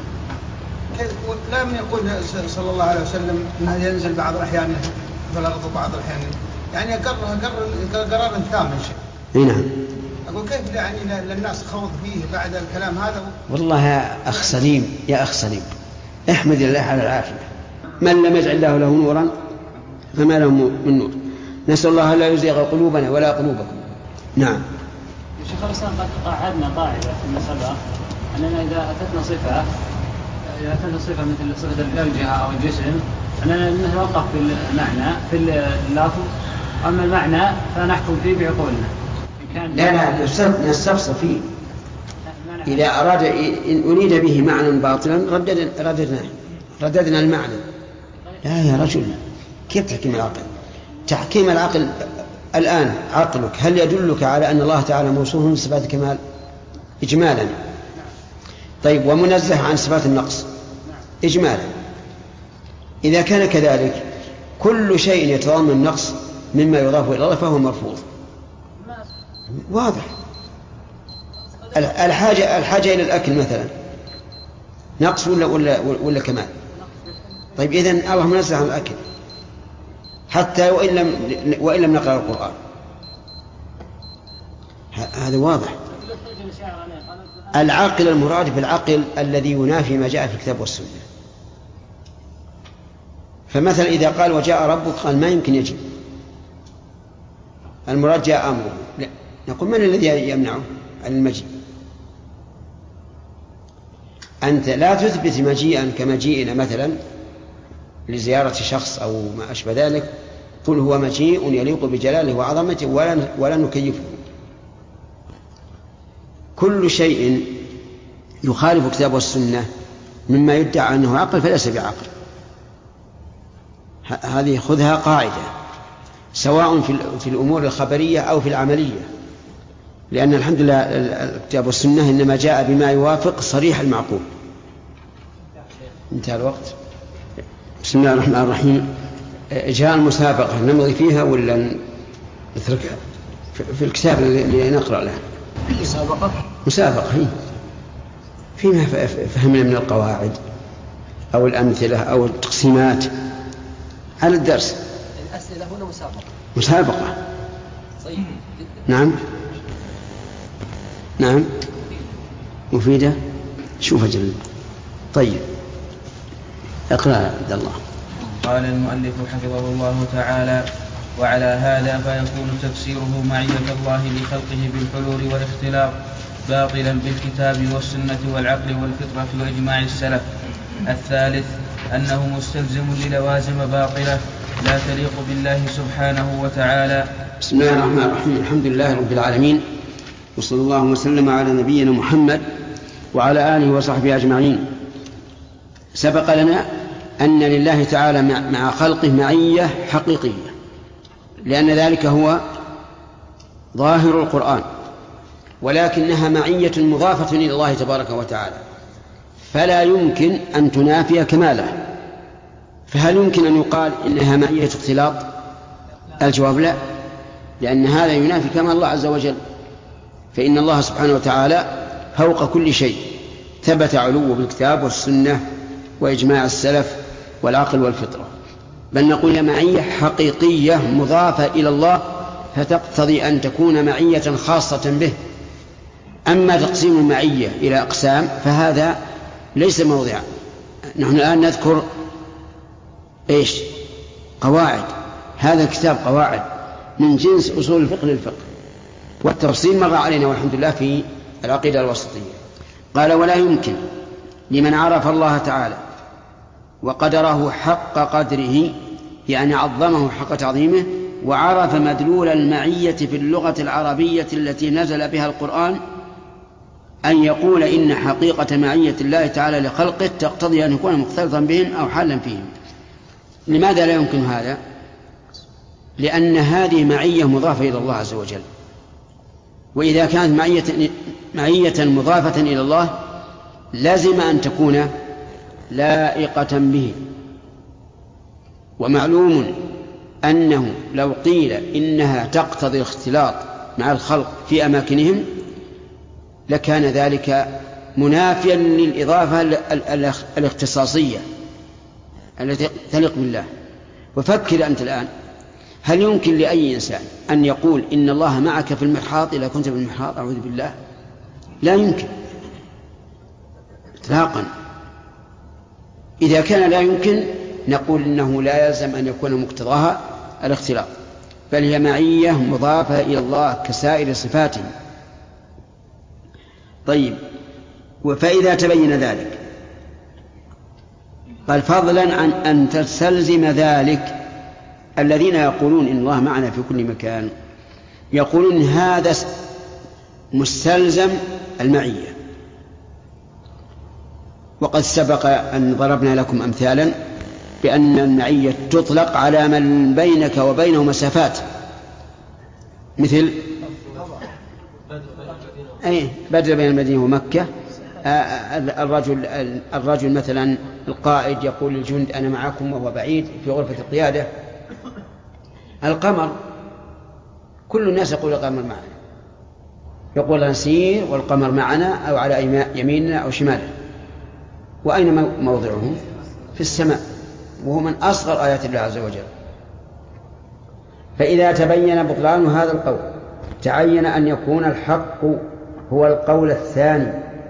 لا من يقول صلى الله عليه وسلم أنه ينزل بعض الأحيان في الأرض وبعض الأحيان يعني أقرها قرر قرار ثامن شيء. نعم. أقول كيف يعني للناس خوض فيه بعد الكلام هذا؟ والله يا أخ سليم يا أخ سليم احمد الله على العافية. من لم يجعل الله له نورا فما له من نور. نسأل الله لا يزيغ قلوبنا ولا قلوبكم. نعم. شيخ الإسلام قد قاعدنا قاعدة في المسألة أننا إذا أتتنا صفة إذا أتتنا صفة مثل صفة الجهة أو الجسم أننا نتوقف في المعنى في اللفظ، أما المعنى فنحكم فيه بعقولنا. لا لا نستفصل فيه. إذا أراد إن أريد به معنى باطلا رددنا رددنا رددنا المعنى. لا يا رجل كيف تحكيم العقل؟ تحكيم العقل الآن عقلك هل يدلك على أن الله تعالى موصوف بصفات كمال إجمالا؟ طيب ومنزه عن صفات النقص إجمالا. إذا كان كذلك كل شيء يتضمن النقص مما يضاف إلى الله فهو مرفوض. واضح. الحاجة الحاجة إلى الأكل مثلا نقص ولا ولا ولا كمال؟ طيب إذن الله منزه عن الأكل حتى وإن لم وإن لم نقرأ القرآن، هذا واضح. العقل المراد بالعقل الذي ينافي ما جاء في الكتاب والسنة. فمثلا إذا قال وجاء ربك قال ما يمكن يجب، المراد جاء أمره، لا. نقول من الذي يمنعه عن المجيء؟ أنت لا تثبت مجيئا كمجيئنا مثلا لزيارة شخص أو ما أشبه ذلك، قل هو مجيء يليق بجلاله وعظمته ولا, ولا نكيفه. كل شيء يخالف الكتاب والسنة مما يدعى أنه عقل فليس بعقل. هذه خذها قاعدة سواء في الأمور الخبرية أو في العملية، لأن الحمد لله الكتاب والسنة إنما جاء بما يوافق صريح المعقول. انتهى الوقت. بسم الله الرحمن الرحيم. جاء المسابقة نمضي فيها ولا نتركها في الكتاب اللي نقرأ له؟ مسابقة مسابقة هي فيما فهمنا من القواعد أو الأمثلة أو التقسيمات على الدرس. الأسئلة هنا مسابقة. مسابقة. طيب. نعم نعم مفيدة. شوف أجل. طيب اقرأ عبد الله. قال المؤلف حفظه الله تعالى: وعلى هذا فيكون تفسيره معية الله لخلقه بالحلول والاختلاط باطلا بالكتاب والسنة والعقل والفطرة وإجماع السلف. الثالث أنه مستلزم للوازم باطلة لا تليق بالله سبحانه وتعالى. بسم الله الرحمن الرحيم. الحمد لله رب العالمين، وصلى الله وسلم على نبينا محمد وعلى آله وصحبه أجمعين. سبق لنا أن لله تعالى مع خلقه معية حقيقية، لأن ذلك هو ظاهر القرآن، ولكنها معية مضافة إلى الله تبارك وتعالى، فلا يمكن أن تنافي كماله. فهل يمكن أن يقال إنها معية اختلاط؟ الجواب لا، لأن هذا ينافي كمال الله عز وجل، فإن الله سبحانه وتعالى فوق كل شيء، ثبت علوه بالكتاب والسنة وإجماع السلف والعقل والفطرة. بل نقول هي معية حقيقية مضافة إلى الله، فتقتضي أن تكون معية خاصة به. أما تقسيم المعية إلى أقسام فهذا ليس موضعا. نحن الآن نذكر إيش؟ قواعد. هذا الكتاب قواعد من جنس أصول الفقه للفقه، والتفصيل مر علينا والحمد لله في العقيدة الوسطية. قال: ولا يمكن لمن عرف الله تعالى وقدره حق قدره، يعني عظمه حق تعظيمه، وعرف مدلول المعية في اللغة العربية التي نزل بها القرآن، أن يقول إن حقيقة معية الله تعالى لخلقه تقتضي أن يكون مختلطا بهم أو حالا فيهم. لماذا لا يمكن هذا؟ لأن هذه معية مضافة إلى الله عز وجل، وإذا كانت معية, معية مضافة إلى الله لازم أن تكون لائقة به. ومعلوم أنه لو قيل إنها تقتضي الاختلاط مع الخلق في أماكنهم لكان ذلك منافيا للإضافة الاختصاصية التي تليق بالله. وفكر أنت الآن، هل يمكن لأي إنسان أن يقول إن الله معك في المحاض إذا كنت في المحاض؟ أعوذ بالله، لا يمكن إطلاقا. إذا كان لا يمكن نقول إنه لا يلزم أن يكون مقتضاها الاختلاط، بل هي معية مضافة إلى الله كسائر صفاته. طيب، فإذا تبين ذلك قال: فضلا عن أن تستلزم ذلك الذين يقولون إن الله معنا في كل مكان، يقولون هذا مستلزم المعية. وقد سبق أن ضربنا لكم أمثالا بأن المعية تطلق على من بينك وبينه مسافات، مثل أي بدر بين المدينة ومكة. الرجل الرجل مثلا القائد يقول للجند أنا معكم وهو بعيد في غرفة القيادة. القمر كل الناس يقول القمر معنا، يقول نسير والقمر معنا أو على يميننا أو شمالنا. وأين موضعه؟ في السماء، وهو من أصغر آيات الله عز وجل. فإذا تبين بطلان هذا القول تعين أن يكون الحق هو القول الثاني.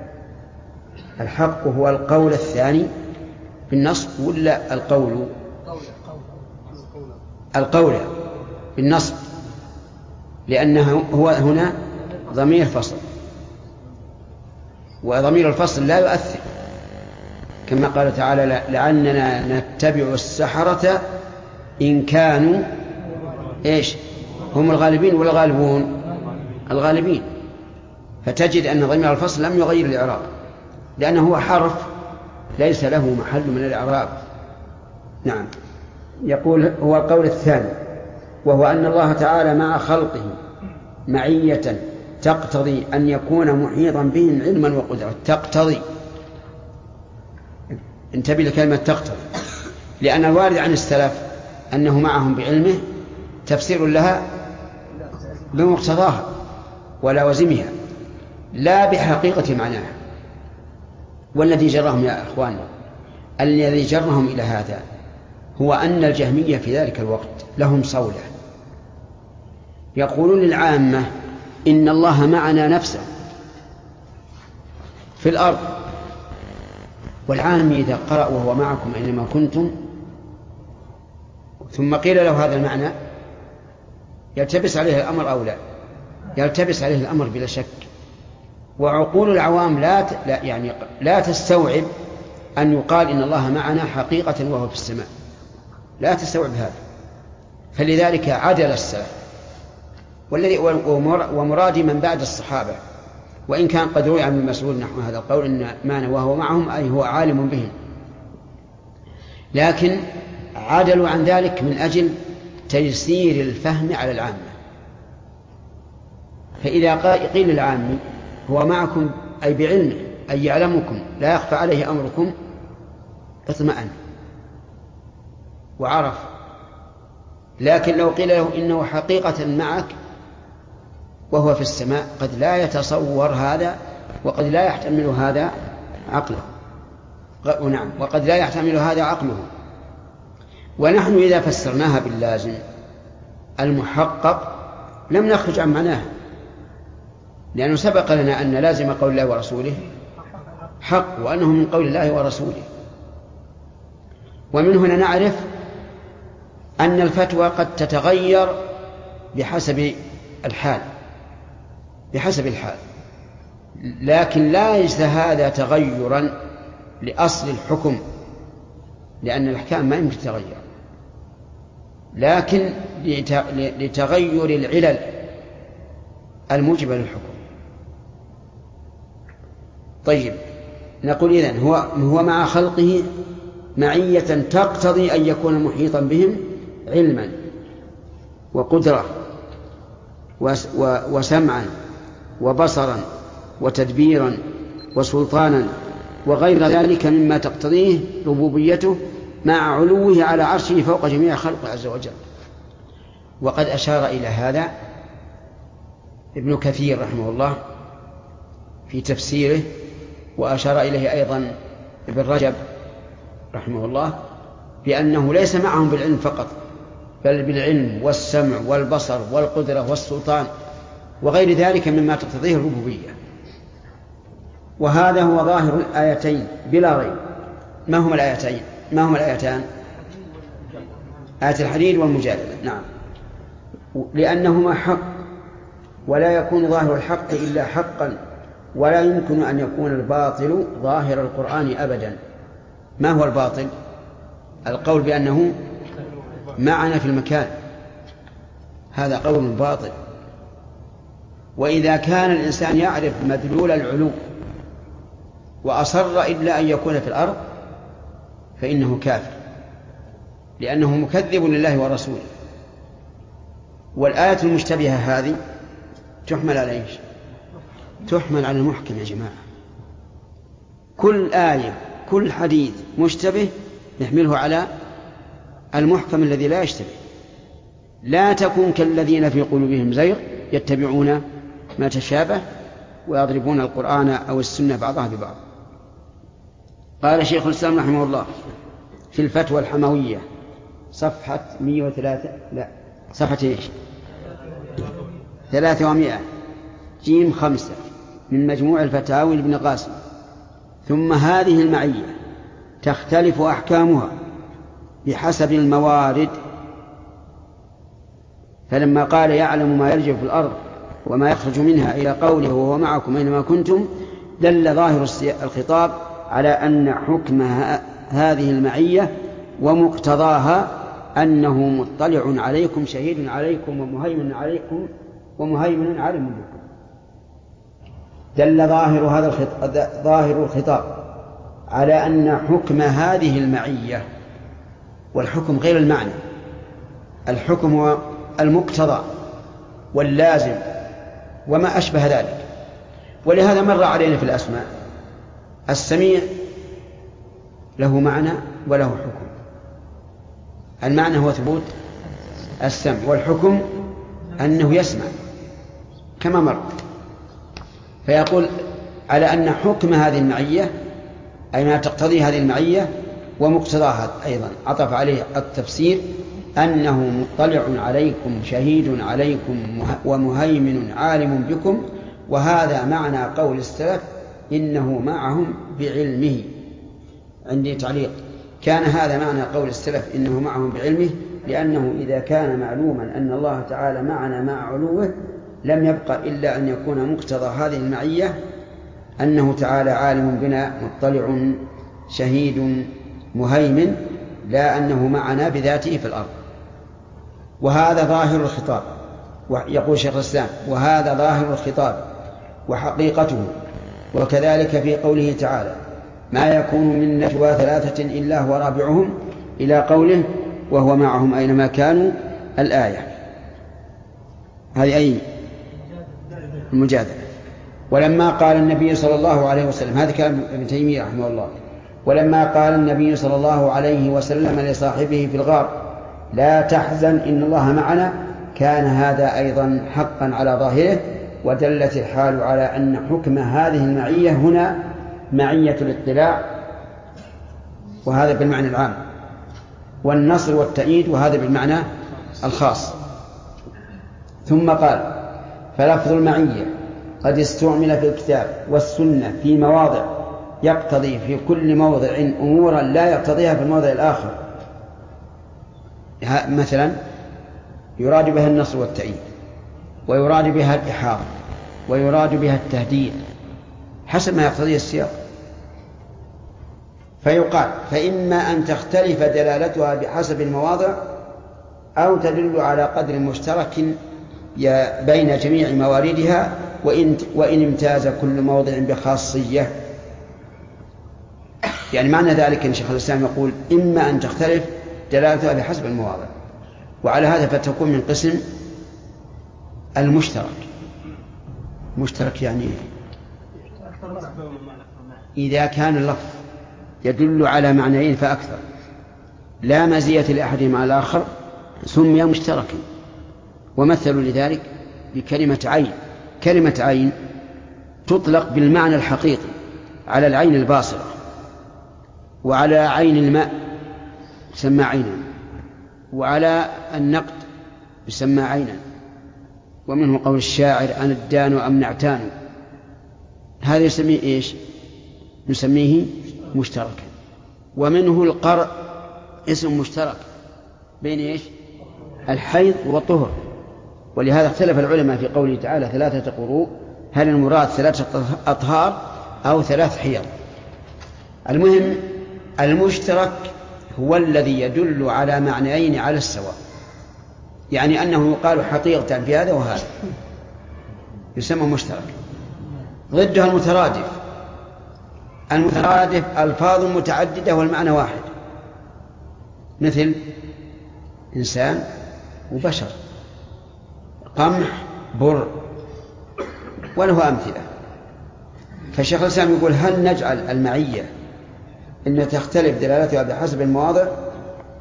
الحق هو القول الثاني في النصب ولا القول؟ القول بالنصب، لأنه هو هنا ضمير فصل، وضمير الفصل لا يؤثر، كما قال تعالى لعلنا نتبع السحرة إن كانوا إيش هم الغالبين ولا الغالبون؟ الغالبين. فتجد أن ضمير الفصل لم يغير الإعراب، لأنه هو حرف ليس له محل من الإعراب. نعم. يقول هو القول الثاني، وهو أن الله تعالى مع خلقه معية تقتضي أن يكون محيطا بهم علما وقدرة. تقتضي، انتبه لكلمة تقتضي، لأن الوارد عن السلف أنه معهم بعلمه تفسير لها بمقتضاها ولوازمها لا بحقيقة معناها. والذي جرهم يا أخواننا، الذي جرهم إلى هذا هو أن الجهمية في ذلك الوقت لهم صولة، يقولون للعامة إن الله معنا نفسه في الأرض، والعام إذا قرأ وهو معكم أينما كنتم ثم قيل له هذا المعنى يلتبس عليه الأمر أو لا؟ يلتبس عليه الأمر بلا شك. وعقول العوام لا ت... لا يعني لا تستوعب أن يقال إن الله معنا حقيقة وهو في السماء، لا تستوعب هذا. فلذلك عدل السلف، والذي ومرادي من بعد الصحابة، وإن كان قد روي عن المسؤول نحو هذا القول إن معنا وهو معهم أي هو عالم بهم، لكن عدلوا عن ذلك من أجل تيسير الفهم على العامة. فإذا قيل للعام هو معكم أي بعلمه أي يعلمكم لا يخفى عليه أمركم اطمأن وعرف. لكن لو قيل له إنه حقيقة معك وهو في السماء قد لا يتصور هذا، وقد لا يحتمل هذا عقله، ونعم وقد لا يحتمل هذا عقله. ونحن إذا فسرناها باللازم المحقق لم نخرج عن معناها، لأنه سبق لنا أن لازم قول الله ورسوله حق، وأنه من قول الله ورسوله. ومن هنا نعرف أن الفتوى قد تتغير بحسب الحال بحسب الحال لكن لا ليس هذا تغيرا لأصل الحكم، لأن الأحكام ما يمكن تتغير، لكن لتغير العلل الموجبة للحكم. طيب، نقول إذن هو هو مع خلقه معية تقتضي أن يكون محيطا بهم علما وقدرة وسمعا وبصرا وتدبيرا وسلطانا وغير ذلك مما تقتضيه ربوبيته مع علوه على عرشه فوق جميع خلقه عز وجل. وقد أشار إلى هذا ابن كثير رحمه الله في تفسيره، وأشار إليه أيضا ابن رجب رحمه الله، بأنه ليس معهم بالعلم فقط، بل بالعلم والسمع والبصر والقدرة والسلطان وغير ذلك مما تقتضيه الربوبية. وهذا هو ظاهر الآيتين بلا ريب. ما هما الآيتين؟ ما هما الآيتان؟ آية الحديد والمجادلة. نعم، لأنهما حق، ولا يكون ظاهر الحق إلا حقا، ولا يمكن أن يكون الباطل ظاهر القرآن أبدا. ما هو الباطل؟ القول بأنه معنا في المكان، هذا قول باطل. وإذا كان الإنسان يعرف مدلول العلو وأصر إلا أن يكون في الأرض فإنه كافر، لأنه مكذب لله ورسوله. والآية المشتبهة هذه تحمل على إيش؟ تحمل على المحكم يا جماعة. كل آية كل حديث مشتبه نحمله على المحكم الذي لا يشتبه. لا تكون كالذين في قلوبهم زيغ يتبعون ما تشابه ويضربون القرآن أو السنة بعضها ببعض. قال شيخ الإسلام رحمه الله في الفتوى الحموية صفحة مئة وثلاثة لا صفحة إيش ثلاثة ومئة جيم خمسة من مجموع الفتاوي لابن قاسم: ثم هذه المعية تختلف أحكامها بحسب الموارد. فلما قال يعلم ما يرجع في الأرض وما يخرج منها إلى قوله وهو معكم أينما كنتم، دل ظاهر الخطاب على أن حكم هذه المعية ومقتضاها أنه مطلع عليكم شهيد عليكم ومهيمن عليكم ومهيمن عالم بكم. دل ظاهر هذا الخطاب ظاهر الخطاب على أن حكم هذه المعية، والحكم غير المعنى، الحكم هو المقتضى واللازم وما أشبه ذلك. ولهذا مر علينا في الأسماء السميع له معنى وله حكم. المعنى هو ثبوت السمع، والحكم أنه يسمع كما مر. فيقول على أن حكم هذه المعية أي ما تقتضي هذه المعية ومقتضاها أيضا عطف عليه التفسير أنه مطلع عليكم شهيد عليكم ومهيمن عالم بكم. وهذا معنى قول السلف إنه معهم بعلمه. عندي تعليق: كان هذا معنى قول السلف إنه معهم بعلمه، لأنه إذا كان معلوما أن الله تعالى معنا مع علوه لم يبقى إلا أن يكون مقتضى هذه المعية أنه تعالى عالم بنا مطلع شهيد مهيمن، لا أنه معنا بذاته في الأرض. وهذا ظاهر الخطاب. يقول شيخ الإسلام: وهذا ظاهر الخطاب وحقيقته. وكذلك في قوله تعالى: ما يكون من نجوى ثلاثة إلا هو رابعهم، إلى قوله: وهو معهم أينما كانوا، الآية. هذه أي المجادلة. ولما قال النبي صلى الله عليه وسلم، هذا كلام ابن تيمية رحمه الله، ولما قال النبي صلى الله عليه وسلم لصاحبه في الغار: لا تحزن إن الله معنا، كان هذا أيضا حقا على ظاهره. ودلت الحال على أن حكم هذه المعية هنا معية الاطلاع، وهذا بالمعنى العام، والنصر والتأييد، وهذا بالمعنى الخاص. ثم قال: فلفظ المعية قد استعمل في الكتاب والسنة في مواضع يقتضي في كل موضع أمورا لا يقتضيها في الموضع الآخر. مثلا يراد بها النصر والتأييد، ويراد بها الإحاطة، ويراد بها التهديد حسب ما يقتضيه السياق. فيقال: فإما أن تختلف دلالتها بحسب المواضع، أو تدل على قدر مشترك بين جميع مواردها، وإن, وإن امتاز كل موضع بخاصية. يعني معنى ذلك أن شيخ الإسلام يقول: إما أن تختلف دلالتها بحسب المواضع، وعلى هذا فتكون من قسم المشترك. مشترك يعني إذا كان اللفظ يدل على معنيين فأكثر لا مزية لأحدهما على الآخر سمي مشتركا. ومثلوا لذلك بكلمة عين. كلمة عين تطلق بالمعنى الحقيقي على العين الباصرة، وعلى عين الماء يسمى عينا، وعلى النقد يسمى عينا. ومنه قول الشاعر: أنا الدان أم نعتان. هذا يسميه إيش؟ نسميه مشتركا. ومنه القرء، اسم مشترك بين إيش؟ الحيض والطهر. ولهذا اختلف العلماء في قوله تعالى: ثلاثة قروء، هل المراد ثلاثة أطهار أو ثلاث حيض؟ المهم المشترك هو الذي يدل على معنيين على السواء، يعني أنه يقال حقيقة في هذا وهذا، يسمى مشترك. ضدها المترادف. المترادف ألفاظ متعددة والمعنى واحد، مثل إنسان وبشر، قمح بر، وله أمثلة. فالشيخ الإسلام يقول: هل نجعل المعية إن تختلف دلالتها بحسب المواضع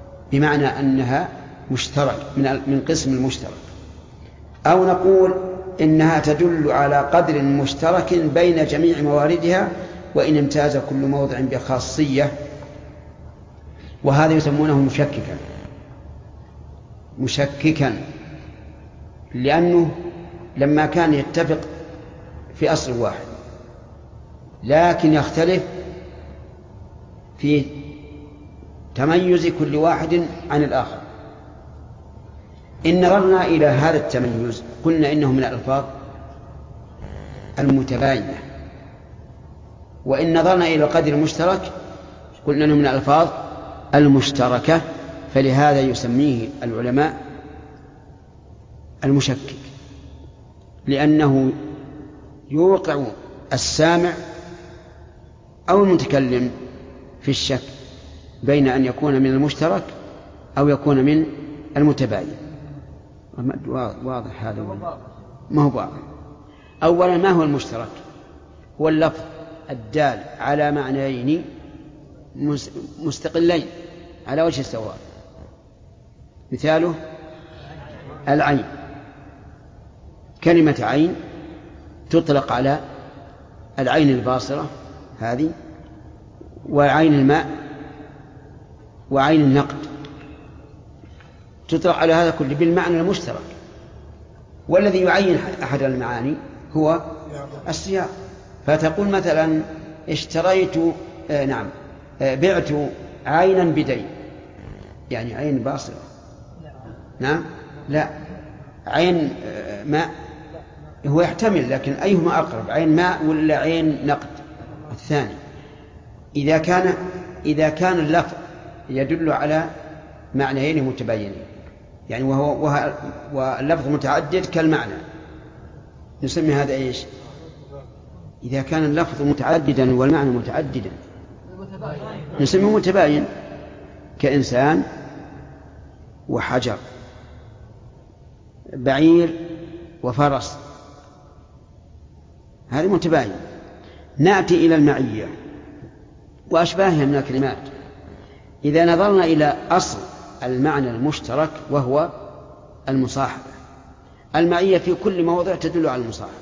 بمعنى أنها مشترك من من قسم المشترك، أو نقول إنها تدل على قدر مشترك بين جميع مواردها وإن امتاز كل موضع بخاصية، وهذا يسمونه مشككا مشككا لأنه لما كان يتفق في أصل واحد لكن يختلف في تميز كل واحد عن الآخر، إن نظرنا إلى هذا التميز قلنا إنه من الألفاظ المتباينة، وإن نظرنا إلى القدر المشترك قلنا إنه من الألفاظ المشتركة، فلهذا يسميه العلماء المشكك، لأنه يوقع السامع أو المتكلم في الشك بين أن يكون من المشترك أو يكون من المتباين. واضح هذا؟ ما هو واضح. أولا، ما هو المشترك؟ هو اللفظ الدال على معنيين مستقلين على وجه السواء. مثاله العين، كلمة عين تطلق على العين الباصرة هذه، وعين الماء، وعين النقد، تطلق على هذا كله بالمعنى المشترك، والذي يعين أحد المعاني هو السياق. فتقول مثلا اشتريت آه نعم آه بعت عينا بدين، يعني عين باصرة. نعم، لا، عين آه ماء، هو يحتمل، لكن أيهما أقرب، عين ماء ولا عين نقد؟ الثاني. إذا كان إذا كان اللفظ يدل على معنيين متباينين، يعني وهو, وهو واللفظ متعدد كالمعنى، نسمي هذا إيش؟ إذا كان اللفظ متعددا والمعنى متعددا نسميه متباين، كإنسان وحجر، بعير وفرس، هذا متباين. نأتي إلى المعية وأشباهها من الكلمات. إذا نظرنا إلى أصل المعنى المشترك وهو المصاحبة، المعية في كل موضع تدل على المصاحبة،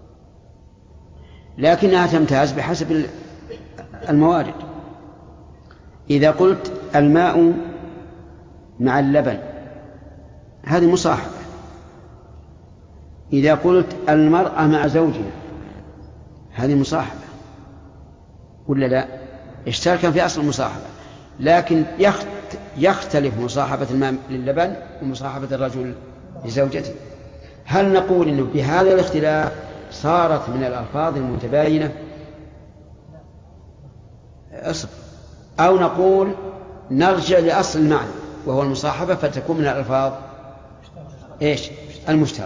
لكنها تمتاز بحسب الموارد. إذا قلت الماء مع اللبن هذه مصاحبة. إذا قلت المرأة مع زوجها هذه مصاحبة ولا لا؟ اشتركا في أصل المصاحبة، لكن يختلف مصاحبة الماء للبن ومصاحبة الرجل لزوجته. هل نقول إنه بهذا الاختلاف صارت من الألفاظ المتباينة؟ أصل، أو نقول نرجع لأصل المعنى وهو المصاحبة فتكون من الألفاظ إيش؟ المشترك.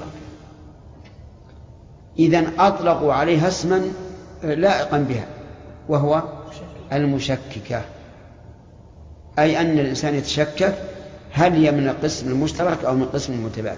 إذن أطلقوا عليها اسما لائقا بها وهو المشككة، أي أن الإنسان يتشكك هل هي من القسم المشترك أو من القسم المتباين.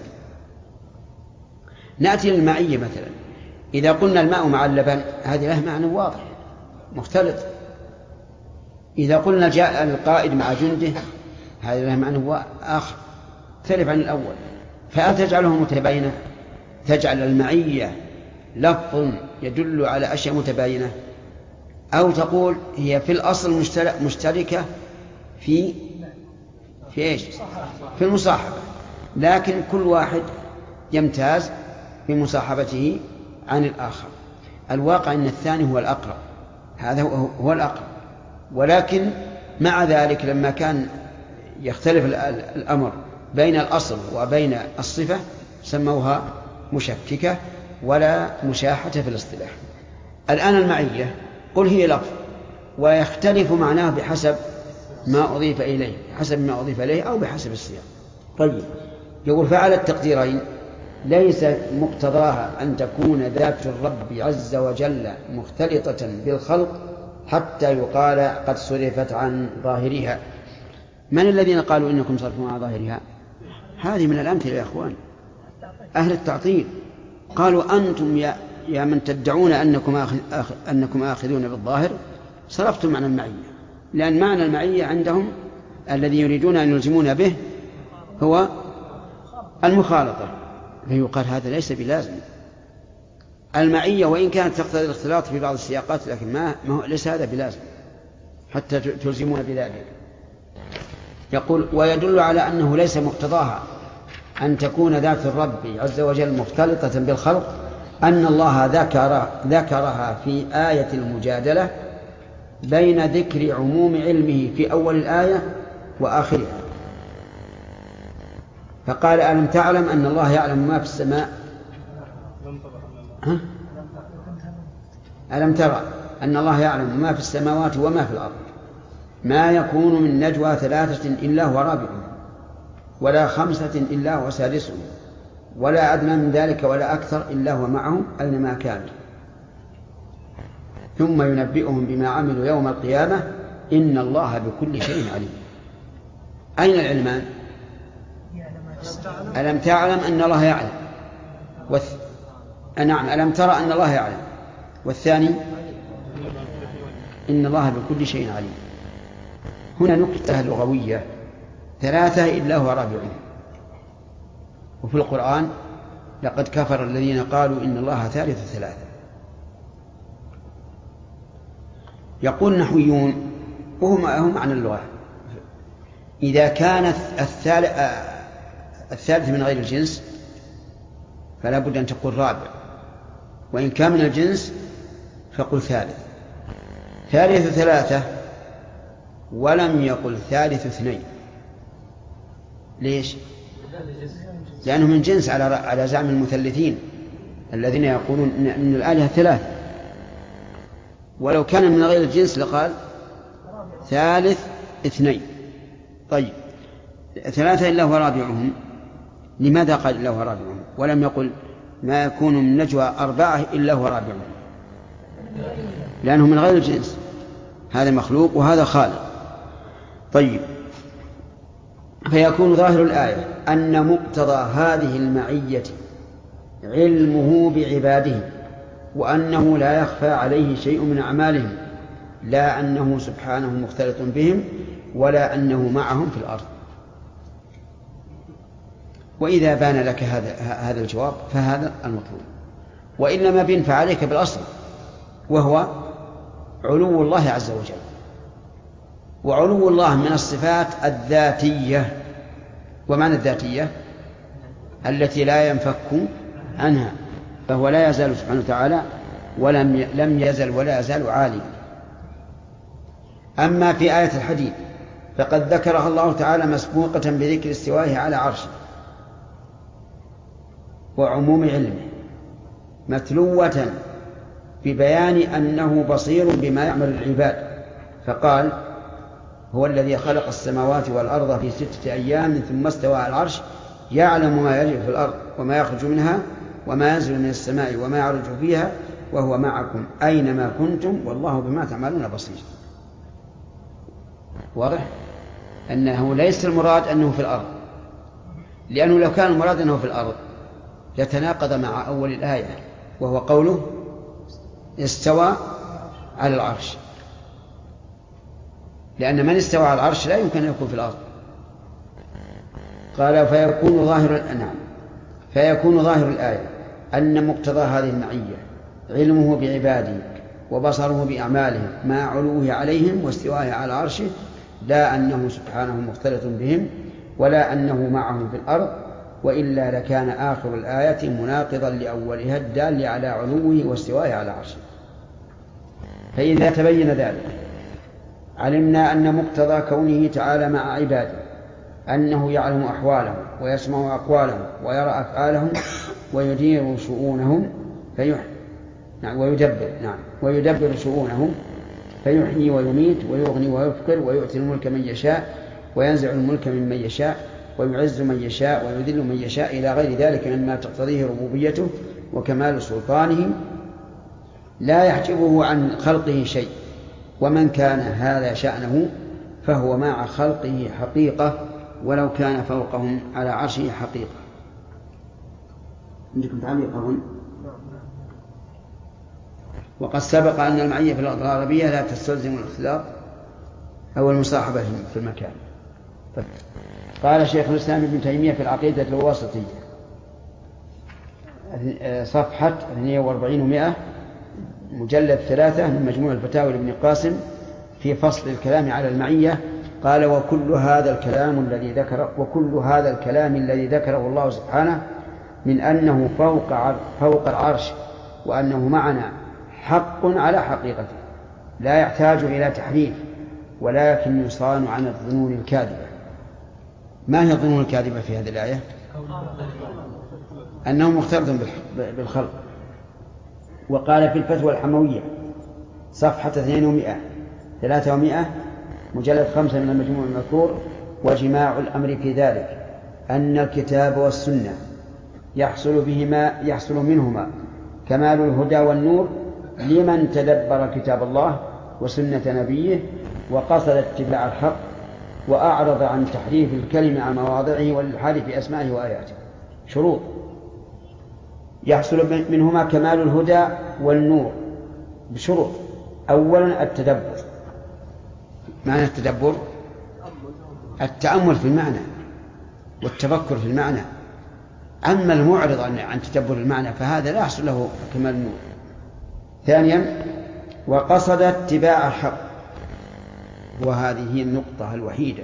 نأتي للمعية مثلا، إذا قلنا الماء مع اللبن هذه له معنى واضح مختلط. إذا قلنا جاء القائد مع جنده هذا له معنى آخر مختلف عن الأول. فهل تجعله متباينة؟ تجعل المعية لفظ يدل على أشياء متباينة، أو تقول هي في الأصل مشتركة في في إيش؟ في المصاحبة، لكن كل واحد يمتاز بمصاحبته عن الآخر. الواقع أن الثاني هو الأقرب، هذا هو الأقرب، ولكن مع ذلك لما كان يختلف الأمر بين الأصل وبين الصفة سموها مشككة ولا مشاحة في الاصطلاح. الآن المعية قل هي لفظ ويختلف معناه بحسب ما أضيف إليه، حسب ما أضيف إليه أو بحسب السياق. طيب، يقول فعلى التقديرين ليس مقتضاها أن تكون ذات الرب عز وجل مختلطة بالخلق حتى يقال قد صرفت عن ظاهرها. من الذين قالوا إنكم صرفون عن ظاهرها؟ هذه من الأمثلة يا أخوان، أهل التعطيل قالوا أنتم يا, يا من تدعون أنكم, آخذ آخذ أنكم آخذون بالظاهر صرفتم عن المعية، لأن معنى المعية عندهم الذي يريدون أن يلزمون به هو المخالطة. فيقال هذا ليس بلازم، المعية وإن كانت تقتضي الاختلاط في بعض السياقات، لكن ما ما ليس هذا بلازم حتى تلزمون بذلك. يقول: ويدل على أنه ليس مقتضاها أن تكون ذات الرب عز وجل مختلطة بالخلق أن الله ذكر ذكرها في آية المجادلة بين ذكر عموم علمه في أول الآية وآخرها، فقال: ألم تعلم أن الله يعلم ما في السماء؟ ها؟ ألم ترى أن الله يعلم ما في السماوات وما في الأرض، ما يكون من نجوى ثلاثة إلا هو رابعهم، ولا خمسة إلا هو سادسهم، ولا أدنى من ذلك ولا أكثر إلا هو معهم أينما كانوا، ثم ينبئهم بما عملوا يوم القيامة إن الله بكل شيء عليم. أين العلمان؟ ألم تعلم أن الله يعلم، والث... نعم ألم ترى أن الله يعلم، والثاني إن الله بكل شيء عليم. هنا نكتة لغوية: ثلاثة إلا هو رابعهم. وفي القرآن: لقد كفر الذين قالوا إن الله ثالث ثلاثة. يقول النحويون وهم هم عن اللغة: إذا كانت الثالث من غير الجنس فلا بد أن تقول رابع، وإن كان من الجنس فقل ثالث. ثالث ثلاثة ولم يقل ثالث اثنين. ليش؟ لأنه من جنس على على زعم المثلثين الذين يقولون إن الآلهة ثلاثة، ولو كان من غير الجنس لقال ثالث اثنين. طيب، ثلاثة إلا هو رابعهم، لماذا قال إلا هو رابعهم ولم يقل ما يكون من نجوى أربعة إلا هو رابعهم؟ لأنه من غير الجنس، هذا مخلوق وهذا خالق. طيب، فيكون ظاهر الآية أن مقتضى هذه المعية علمه بعباده، وأنه لا يخفى عليه شيء من أعمالهم، لا أنه سبحانه مختلط بهم ولا أنه معهم في الأرض. وإذا بان لك هذا هذا الجواب فهذا المطلوب، وإلا ما بين فعليك بالأصل، وهو علو الله عز وجل. وعلو الله من الصفات الذاتية. ومعنى الذاتية التي لا ينفك عنها، فهو لا يزال سبحانه وتعالى ولم لم يزل ولا يزال عاليا. أما في آية الحديد فقد ذكرها الله تعالى مسبوقة بذكر استوائه على عرشه وعموم علمه، متلوة ببيان أنه بصير بما يعمل العباد، فقال: هو الذي خلق السماوات والأرض في ستة أيام ثم استوى على العرش يعلم ما يجري في الأرض وما يخرج منها وما ينزل من السماء وما يعرج فيها وهو معكم أينما كنتم والله بما تعملون بصير. واضح أنه ليس المراد أنه في الأرض، لأنه لو كان المراد أنه في الأرض يتناقض مع أول الآية وهو قوله استوى على العرش، لأن من استوى على العرش لا يمكن أن يكون في الأرض. قال: فيكون ظاهر الأنعام فيكون ظاهر الآية أن مقتضى هذه المعية علمه بعباده وبصره بأعمالهم مع علوه عليهم واستوائه على عرشه، لا أنه سبحانه مختلط بهم ولا أنه معهم في الأرض، وإلا لكان آخر الآية مناقضا لأولها الدال على علوه واستوائه على عرشه. فإذا تبين ذلك علمنا أن مقتضى كونه تعالى مع عباده أنه يعلم أحوالهم ويسمع أقوالهم ويرى أفعالهم ويدير شؤونهم فيح... نعم ويدبر نعم ويدبر شؤونهم فيحيي ويميت ويغني ويفقر ويؤتي الملك من يشاء وينزع الملك ممن يشاء ويعز من يشاء ويذل من يشاء إلى غير ذلك مما تقتضيه ربوبيته وكمال سلطانه، لا يحجبه عن خلقه شيء. ومن كان هذا شأنه فهو مع خلقه حقيقة ولو كان فوقهم على عرشه حقيقة. عندكم تعليقون؟ وقد سبق أن المعية في اللغة العربية لا تستلزم الاختلاط أو المصاحبة في المكان. قال شيخ الإسلام ابن تيمية في العقيدة الواسطية: صفحة اثنين وأربعين ومائة مجلد ثلاثة من مجموع الفتاوى لابن قاسم في فصل الكلام على المعية. قال وكل هذا الكلام الذي ذكر وكل هذا الكلام الذي ذكره الله سبحانه من أنه فوق فوق العرش وأنه معنا حق على حقيقته لا يحتاج إلى تحريف ولكن يصان عن الظنون الكاذبة. ما هي الظنون الكاذبة في هذه الآية؟ أنه مختلط بالخلق. وقال في الفتوى الحموية صفحة اثنين ومائة ثلاثة ومائة مجلد خمسة من المجموع المذكور وجماع الأمر في ذلك أن الكتاب والسنة يحصل بهما يحصل منهما كمال الهدى والنور لمن تدبر كتاب الله وسنة نبيه وقصد اتباع الحق وأعرض عن تحريف الكلمة عن مواضعه والإلحاد في أسمائه وآياته. شروط: يحصل منهما كمال الهدى والنور بشروط. أولا التدبر. معنى التدبر التأمل في المعنى والتفكر في المعنى. أما المعرض عن تدبر المعنى فهذا لا يحصل له كمال النور. ثانيا وقصد اتباع الحق، وهذه هي النقطة الوحيدة.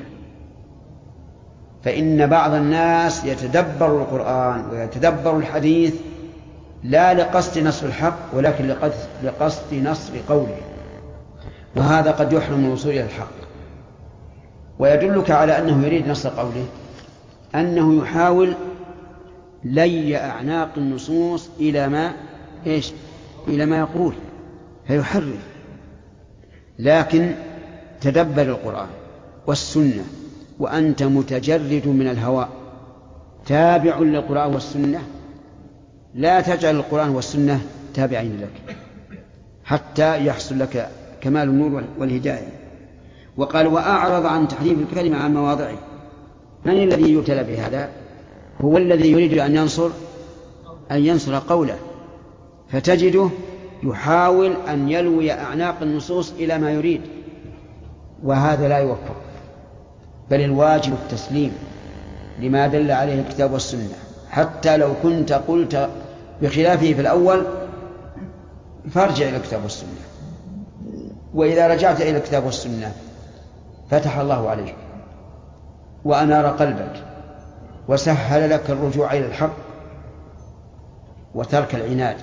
فإن بعض الناس يتدبر القرآن ويتدبر الحديث لا لقصد نصر الحق ولكن لقصد نصر قوله، وهذا قد يحرم من الوصول إلى الحق. ويدلك على أنه يريد نصر قوله أنه يحاول لي أعناق النصوص إلى ما إيش إلى ما يقول فيحرف. لكن تدبر القرآن والسنة وأنت متجرد من الهوى تابع للقرآن والسنة، لا تجعل القرآن والسنة تابعين لك حتى يحصل لك كمال النور والهداية. وقال وأعرض عن تحريف الكلمة عن مواضعه. من الذي يبتلى بهذا؟ هو الذي يريد أن ينصر أن ينصر قوله، فتجده يحاول أن يلوي أعناق النصوص إلى ما يريد، وهذا لا يوفق. بل الواجب التسليم لما دل عليه الكتاب والسنة، حتى لو كنت قلت بخلافه في الأول فارجع إلى الكتاب والسنة. وإذا رجعت إلى الكتاب والسنة فتح الله عليك وأنار قلبك وسهل لك الرجوع إلى الحق وترك العناد.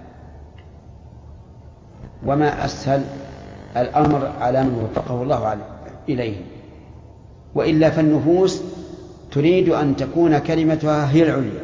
وما أسهل الأمر على من وفقه الله إليه. وإلا فالنفوس تريد أن تكون كلمتها هي العليا،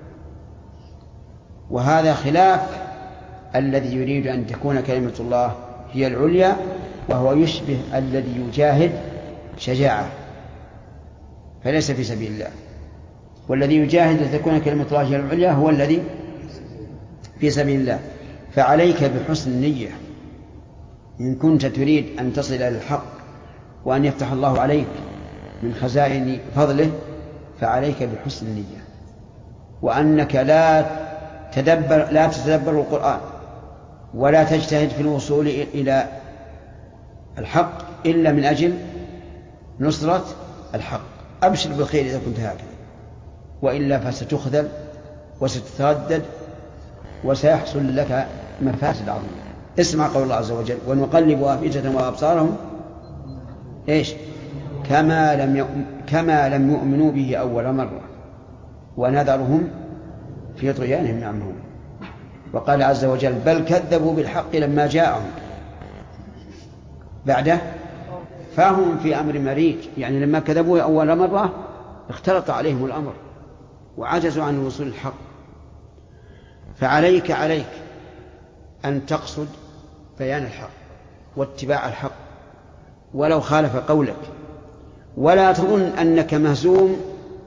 وهذا خلاف الذي يريد أن تكون كلمة الله هي العليا، وهو يشبه الذي يجاهد شجاعة فليس في سبيل الله. والذي يجاهد لتكون كلمة الله هي العليا هو الذي في سبيل الله. فعليك بحسن النية إن كنت تريد أن تصل إلى الحق وأن يفتح الله عليك من خزائن فضله، فعليك بحسن النية، وأنك لا تدبر لا تتدبر القرآن ولا تجتهد في الوصول إلى الحق إلا من أجل نصرة الحق. أبشر بالخير إذا كنت هكذا، وإلا فستخذل وستتردد وسيحصل لك مفاسد عظيمة. اسمع قول الله عز وجل ونقلب أفئدتهم وأبصارهم إيش كما لم يؤمن كما لم يؤمنوا به أول مرة ونذرهم في طغيانهم يعمهون. وقال عز وجل بل كذبوا بالحق لما جاءهم بعده فهم في أمر مريج، يعني لما كذبوا أول مرة اختلط عليهم الأمر وعجزوا عن الوصول الحق. فعليك عليك أن تقصد بيان الحق واتباع الحق ولو خالف قولك، ولا تظن أنك مهزوم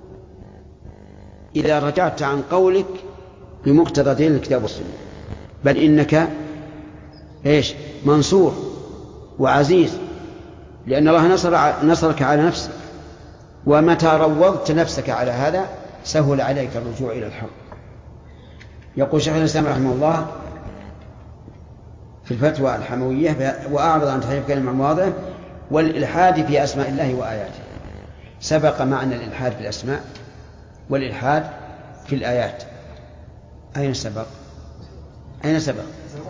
إذا رجعت عن قولك بمقتضى دين الكتاب والسنة، بل إنك إيش منصور وعزيز، لأن الله نصر نصرك على نفسك، ومتى روضت نفسك على هذا سهل عليك الرجوع إلى الحق. يقول شيخ الإسلام رحمه الله في الفتوى الحموية وأعرض عن تحريف كلمة مواضعه والإلحاد في أسماء الله وآياته. سبق معنى الإلحاد في الأسماء والإلحاد في الآيات. أين سبق؟ أين سبق؟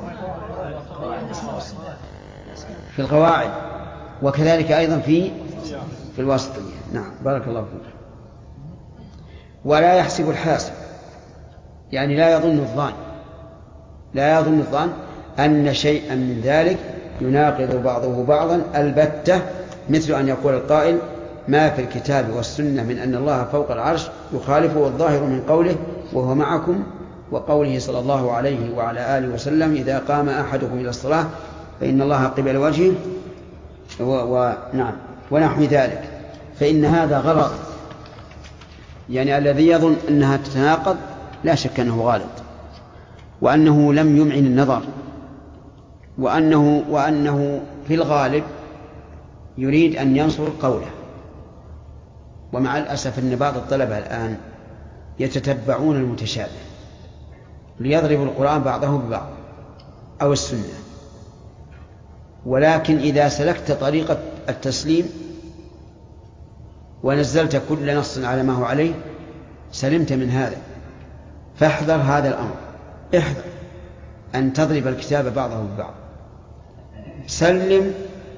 في القواعد، وكذلك أيضا في في الواسطية. نعم بارك الله فيك. ولا يحسب الحاسب، يعني لا يظن الظان لا يظن الظان أن شيئا من ذلك يناقض بعضه بعضا البتة، مثل أن يقول القائل ما في الكتاب والسنة من أن الله فوق العرش يخالفه الظاهر من قوله وهو معكم، وقوله صلى الله عليه وعلى آله وسلم إذا قام أحدكم إلى الصلاة فإن الله قبل وجهه ونعم ونحو ذلك. فإن هذا غلط، يعني الذي يظن أنها تتناقض لا شك أنه غالط، وأنه لم يمعن النظر، وأنه, وأنه في الغالب يريد أن ينصر قوله. ومع الأسف أن بعض الطلبة الآن يتتبعون المتشابه ليضربوا القرآن بعضه ببعض أو السنة، ولكن إذا سلكت طريقة التسليم ونزلت كل نص على ما هو عليه سلمت من هذا. فاحذر هذا الأمر، احذر أن تضرب الكتاب بعضه ببعض، سلم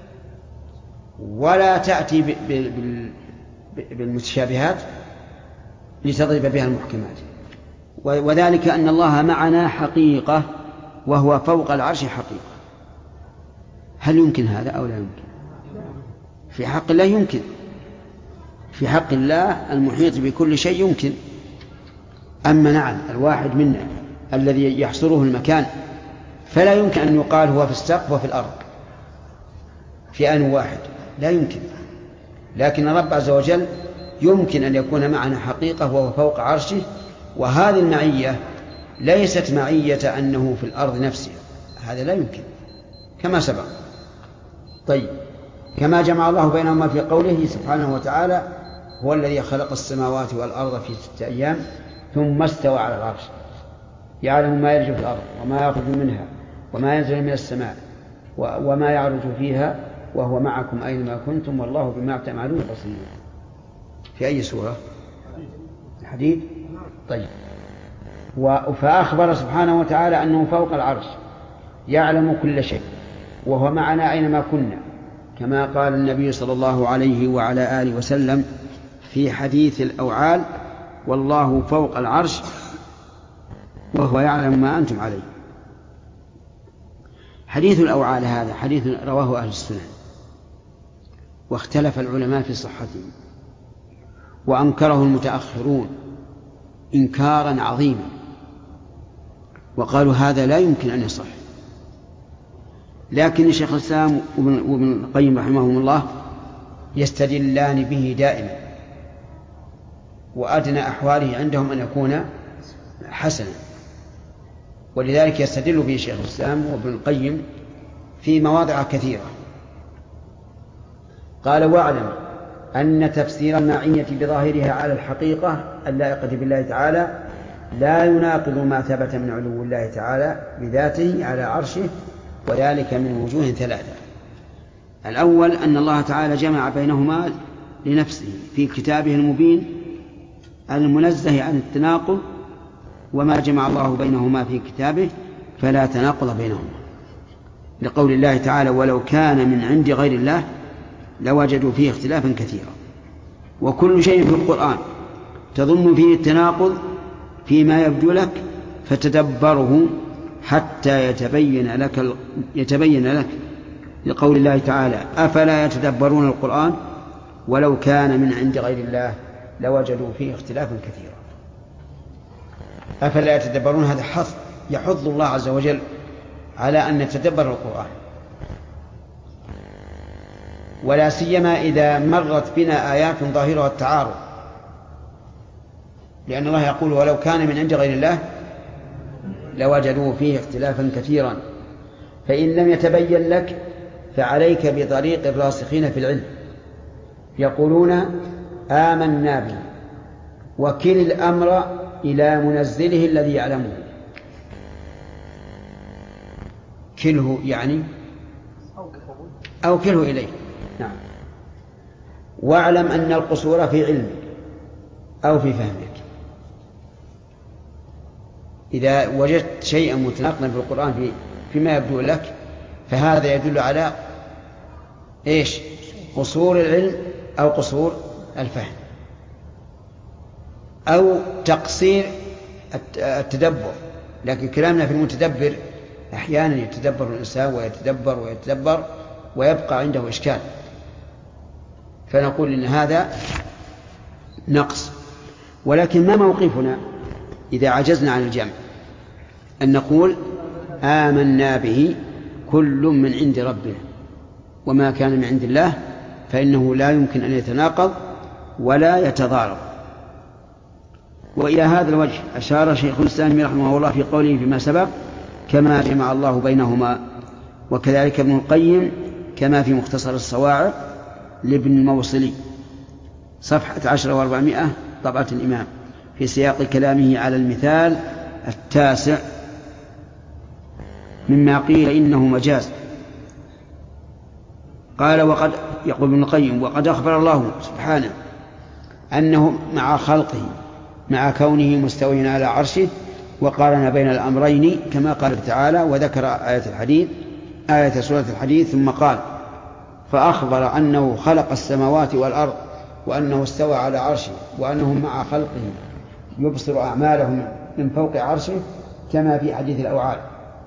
ولا تأتي بالمتشابهات لتضرب بها المحكمات. وذلك أن الله معنا حقيقة وهو فوق العرش حقيقة. هل يمكن هذا أو لا يمكن؟ في حق الله يمكن، في حق الله المحيط بكل شيء يمكن. أما نعم الواحد منا الذي يحصره المكان فلا يمكن أن يقال هو في السقف وفي الأرض في آن واحد، لا يمكن. لكن رب عز وجل يمكن أن يكون معنا حقيقة وهو فوق عرشه، وهذه المعية ليست معية أنه في الأرض نفسها، هذا لا يمكن كما سبق. طيب، كما جمع الله بينهما في قوله سبحانه وتعالى هو الذي خلق السماوات والأرض في ستة أيام ثم استوى على العرش يعلم ما يلج في الأرض وما يخرج منها وما ينزل من السماء وما يعرج فيها وهو معكم أينما كنتم والله بما تعملون بصير. في أي سورة؟ الحديد. طيب، فأخبر سبحانه وتعالى أنه فوق العرش يعلم كل شيء وهو معنا أينما كنا، كما قال النبي صلى الله عليه وعلى آله وسلم في حديث الأوعال والله فوق العرش وهو يعلم ما أنتم عليه. حديث الأوعال هذا حديث رواه أهل السنن، واختلف العلماء في صحته، وأنكره المتأخرون إنكارا عظيما، وقالوا هذا لا يمكن أن يصح. لكن شيخ الإسلام وابن القيم رحمهم الله يستدلان به دائما، وأدنى أحواله عندهم أن يكون حسنا، ولذلك يستدل به شيخ الإسلام وابن القيم في مواضع كثيرة. قال واعلم أن تفسير المعية بظاهرها على الحقيقة اللائقة بالله تعالى لا يناقض ما ثبت من علو الله تعالى بذاته على عرشه، وذلك من وجوه ثلاثة. الأول أن الله تعالى جمع بينهما لنفسه في كتابه المبين المنزه عن التناقض، وما جمع الله بينهما في كتابه فلا تناقض بينهما، لقول الله تعالى ولو كان من عند غير الله لوجدوا فيه اختلافا كثيرا. وكل شيء في القرآن تظن فيه التناقض فيما يبدو لك فتدبره حتى يتبين لك يتبين لك لقول الله تعالى أفلا يتدبرون القرآن ولو كان من عند غير الله لوجدوا فيه اختلافا كثيرا. أفلا يتدبرون هذا حظ يحض الله عز وجل على أن نتدبر القرآن، ولا سيما إذا مرت بنا آيات ظاهرها التعارض، لأن الله يقول ولو كان من عند غير الله لوجدوا فيه اختلافا كثيرا. فإن لم يتبين لك فعليك بطريق الراسخين في العلم يقولون آمنا به، وكل الأمر إلى منزله الذي يعلمه، كله يعني أو كله إليه. نعم. واعلم أن القصور في علمك أو في فهمك، إذا وجدت شيئا متناقضا في القرآن في فيما يبدو لك فهذا يدل على إيش؟ قصور العلم أو قصور الفهم أو تقصير التدبر. لكن كلامنا في المتدبر أحيانا يتدبر الإنسان ويتدبر ويتدبر ويبقى عنده إشكال، فنقول إن هذا نقص. ولكن ما موقفنا إذا عجزنا عن الجمع؟ أن نقول آمنا به كل من عند ربنا، وما كان من عند الله فإنه لا يمكن أن يتناقض ولا يتضارب. وإلى هذا الوجه أشار شيخ الإسلام رحمه الله في قوله فيما سبق كما جمع الله بينهما، وكذلك ابن القيم كما في مختصر الصواعق لابن الموصلي صفحة عشرة وأربعمائة طبعة الإمام في سياق كلامه على المثال التاسع مما قيل إنه مجاز. قال وقد يقول ابن القيم وقد أخبر الله سبحانه أنه مع خلقه مع كونه مستويا على عرشه، وقارن بين الأمرين كما قال تعالى وذكر آية الحديث آية سورة الحديث ثم قال فأخبر أنه خلق السماوات والأرض وأنه استوى على عرشه وأنه مع خلقه يبصر أعمالهم من فوق عرشه كما في حديث الأوعال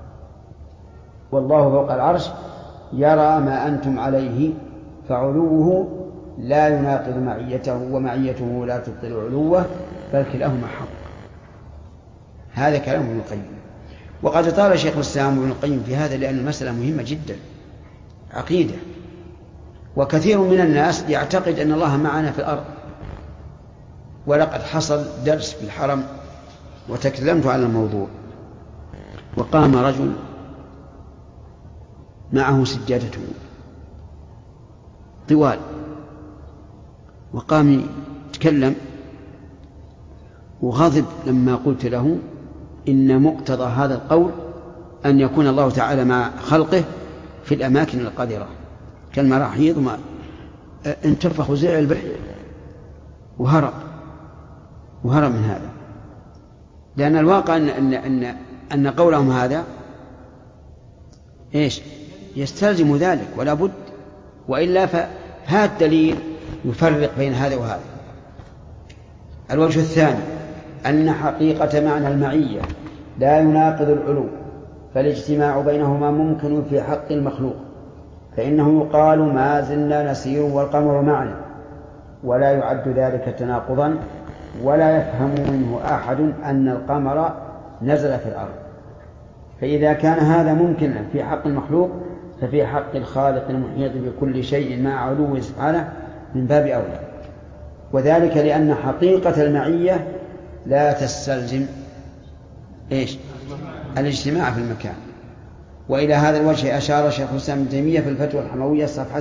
والله فوق العرش يرى ما أنتم عليه فعلوه لا يناقض معيته ومعيته لا تبطل علوه بل كلاهما حق. هذا كلام ابن القيم. وقد طال شيخ الإسلام ابن القيم في هذا لأن المسألة مهمة جدا عقيدة، وكثير من الناس يعتقد أن الله معنا في الأرض. ولقد حصل درس في الحرم وتكلمت على الموضوع، وقام رجل معه سجادته طوال وقام يتكلم وغضب لما قلت له إن مقتضى هذا القول أن يكون الله تعالى مع خلقه في الأماكن القذرة كالمراحيض وما انتفخ وزعل به وهرب وهرب من هذا، لأن الواقع أن, أن, أن, أن قولهم هذا إيش يستلزم ذلك ولا بد، وإلا فهذا الدليل يفرق بين هذا وهذا. الوجه الثاني أن حقيقة معنى المعية لا يناقض العلو، فالاجتماع بينهما ممكن في حق المخلوق، فإنه يقال ما زلنا نسير والقمر معنا، ولا يعد ذلك تناقضا، ولا يفهم منه أحد أن القمر نزل في الأرض. فإذا كان هذا ممكنا في حق المخلوق ففي حق الخالق المحيط بكل شيء مع علوه سبحانه من باب أولى، وذلك لأن حقيقة المعية لا تستلزم إيش؟ الاجتماع في المكان. وإلى هذا الوجه أشار شيخ الإسلام ابن تيمية في الفتوى الحموية صفحة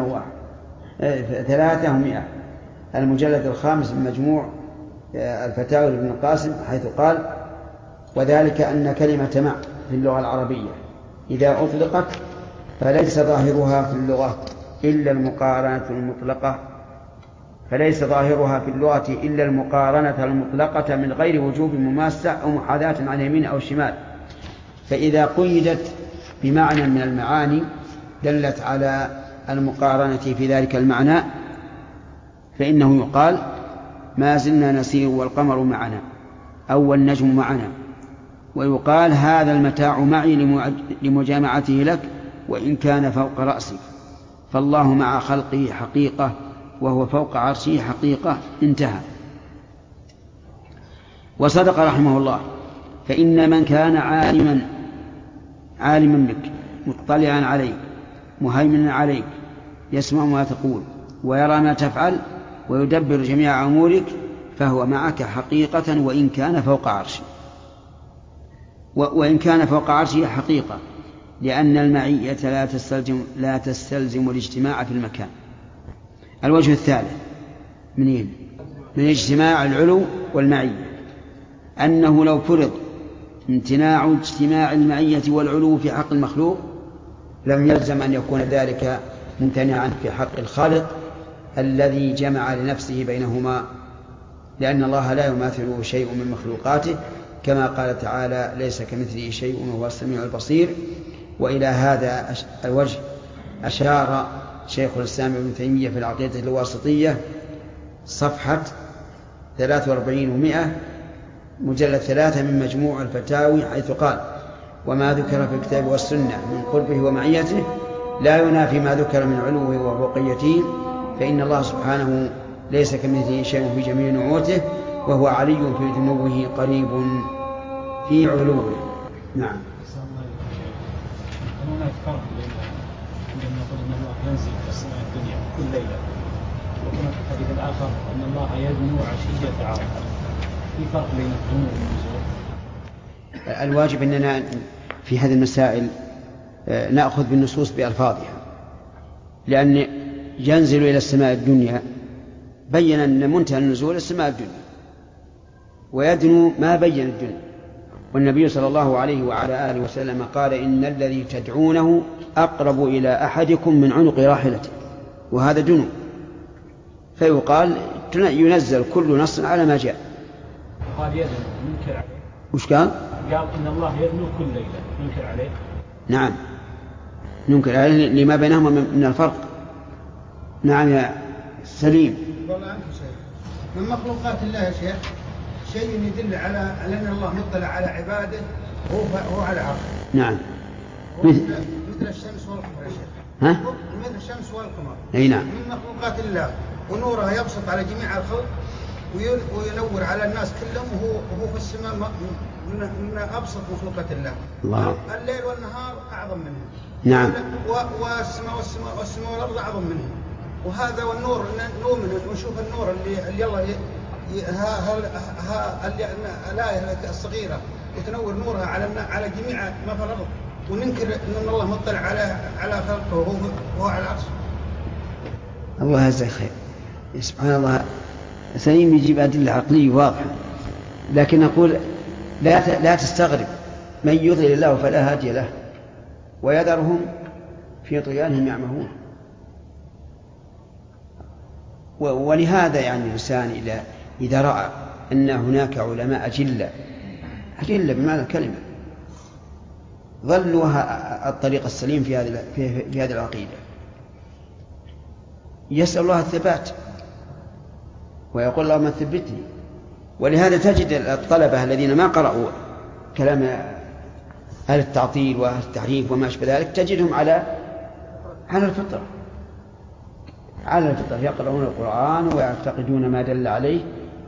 ثلاثمائة المجلد الخامس من مجموع الفتاوى لابن القاسم، حيث قال وذلك أن كلمة مع في اللغة العربية إذا أطلقت فليس ظاهرها في اللغة إلا المقارنة المطلقة فليس ظاهرها في اللغة إلا المقارنة المطلقة من غير وجوب مماسة أو محاذاة عن يمين أو شمال، فإذا قيدت بمعنى من المعاني دلت على المقارنة في ذلك المعنى، فإنه يقال ما زلنا نسير والقمر معنا أو النجم معنا، ويقال هذا المتاع معي لمجامعته لك وإن كان فوق رأسك، فالله مع خلقه حقيقة وهو فوق عرشه حقيقة. انتهى. وصدق رحمه الله، فإن من كان عالما عالما بك مطلعا عليك مهيمنا عليك يسمع ما تقول ويرى ما تفعل ويدبر جميع أمورك فهو معك حقيقة وإن كان فوق عرشه وإن كان فوق عرشه حقيقة، لأن المعية لا تستلزم, لا تستلزم الاجتماع في المكان. الوجه الثالث منين؟ من اجتماع العلو والمعية أنه لو فرض امتناع اجتماع المعية والعلو في حق المخلوق لم يلزم أن يكون ذلك ممتنعا في حق الخالق الذي جمع لنفسه بينهما، لأن الله لا يماثله شيء من مخلوقاته كما قال تعالى ليس كمثله شيء وهو السميع البصير. وإلى هذا الوجه أشار شيخ الإسلام ابن تيمية في العقيدة الواسطية صفحة ثلاثة وأربعين ومائة مجلد ثلاثة من مجموع الفتاوي، حيث قال: وما ذكر في الكتاب والسنة من قربه ومعيته لا ينافي ما ذكر من علوه وفوقيته، فإن الله سبحانه ليس كمثله شيء في جميع نعوته، وهو علي في جنوبه قريب في علوه. نعم. هناك فرق بين عندما نقول ان الله ينزل في السماء الدنيا كل ليله، وهناك الحديث الاخر ان الله يدنو عشيه عرفه. في فرق بين الدنو والنزول؟ الواجب اننا في هذه المسائل ناخذ بالنصوص بالفاظها، لان ينزل الى السماء الدنيا بين ان منتهى النزول السماء الدنيا، ويدنو ما بين الدنيا. والنبي صلى الله عليه وعلى آله وسلم قال: إن الذي تدعونه أقرب إلى أحدكم من عنق راحلته، وهذا دنو. فيقال ينزل كل نص على ما جاء. قال يدنو ننكر عليه. وش قال؟ قال إن الله يدنو كل ليلة ننكر عليه. نعم ننكر عليه لما بينهما من الفرق. نعم يا سليم. والله أنت شيء من مخلوقات الله يا شيخ شيء يدل على أن الله مطلع على عباده وهو هو على عرشه. نعم. مثل مثل الشمس والقمر يا شيخ. ها؟ مثل الشمس والقمر. أي نعم. من مخلوقات الله ونورها يبسط على جميع الخلق وينور على الناس كلهم وهو وهو في السماء من من أبسط مخلوقات الله. الله. الليل والنهار أعظم منه. نعم. والسماء والسماء والسماء والأرض أعظم منه. وهذا والنور نؤمن ونشوف النور اللي اللي الله ها ها الآية الصغيرة وتنور نورها على على جميع ما في الأرض، وننكر أن الله مطلع على على خلقه وهو وهو على العرش. الله يجزاه خير. سبحان الله. سليم يجيب أدلة عقلية واضحة، لكن نقول لا لا تستغرب من يضلل الله فلا هادي له ويذرهم في طغيانهم يعمهون. ولهذا يعني الإنسان إذا إذا رأى أن هناك علماء أجلة أجلة بمعنى الكلمة ظلوا الطريق السليم في هذه في هذه العقيدة، يسأل الله الثبات ويقول اللهم ثبتني. ولهذا تجد الطلبة الذين ما قرأوا كلام أهل التعطيل وأهل التحريف وما أشبه ذلك تجدهم على على الفطرة على الفطرة يقرؤون القرآن ويعتقدون ما دل عليه،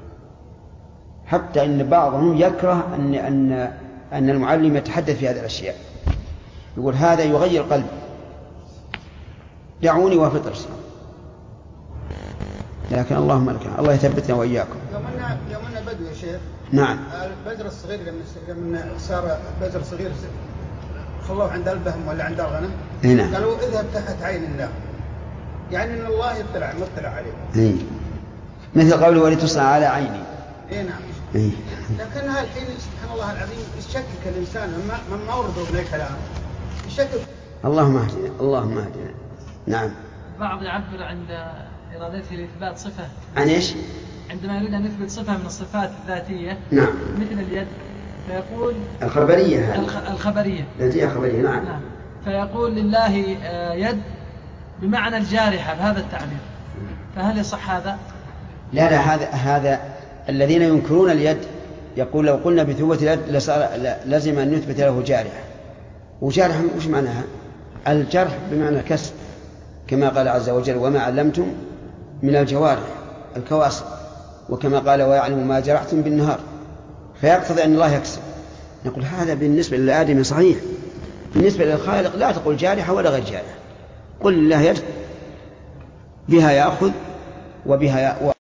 حتى إن بعضهم يكره أن أن أن المعلم يتحدث في هذه الأشياء، يقول هذا يغير قلبي، دعوني وفطر. لكن اللهم لك الله يثبتنا وإياكم. يومنا يومنا بدو يا شيخ. نعم. البدر الصغير لما صار بدر صغير خلوه عند البهم ولا عند الغنم. نعم. قالوا اذهب تحت عين الله، يعني ان الله يطلع مطلع عليه. إيه. مثل قوله ولتصنع على عيني. اي نعم. إيه. لكن الحين سبحان الله العظيم يشكك الانسان من ما ورده من الكلام يشكك. اللهم اهدنا اللهم اهدنا. نعم. بعض يعبر عند إرادته لإثبات صفة. عن إيش؟ عندما يريد أن يثبت صفة من الصفات الذاتية. نعم. مثل اليد فيقول الخبرية الخ... الخبرية. التي خبرية. نعم. نعم. فيقول لله يد بمعنى الجارحة بهذا التعبير، فهل يصح هذا؟ لا لا هذا هذا الذين ينكرون اليد يقول لو قلنا بثبوت اليد لصار لازم أن نثبت له جارحة، وجارحة وش معناها؟ الجرح بمعنى الكسر، كما قال عز وجل وما علمتم من الجوارح الكواسر، وكما قال ويعلم ما جرحتم بالنهار، فيقتضي أن الله يكسر. نقول هذا بالنسبة للآدم صحيح، بالنسبة للخالق لا تقول جارحة ولا غير جارحة، قل لله يد بها يأخذ وبها يأخذ.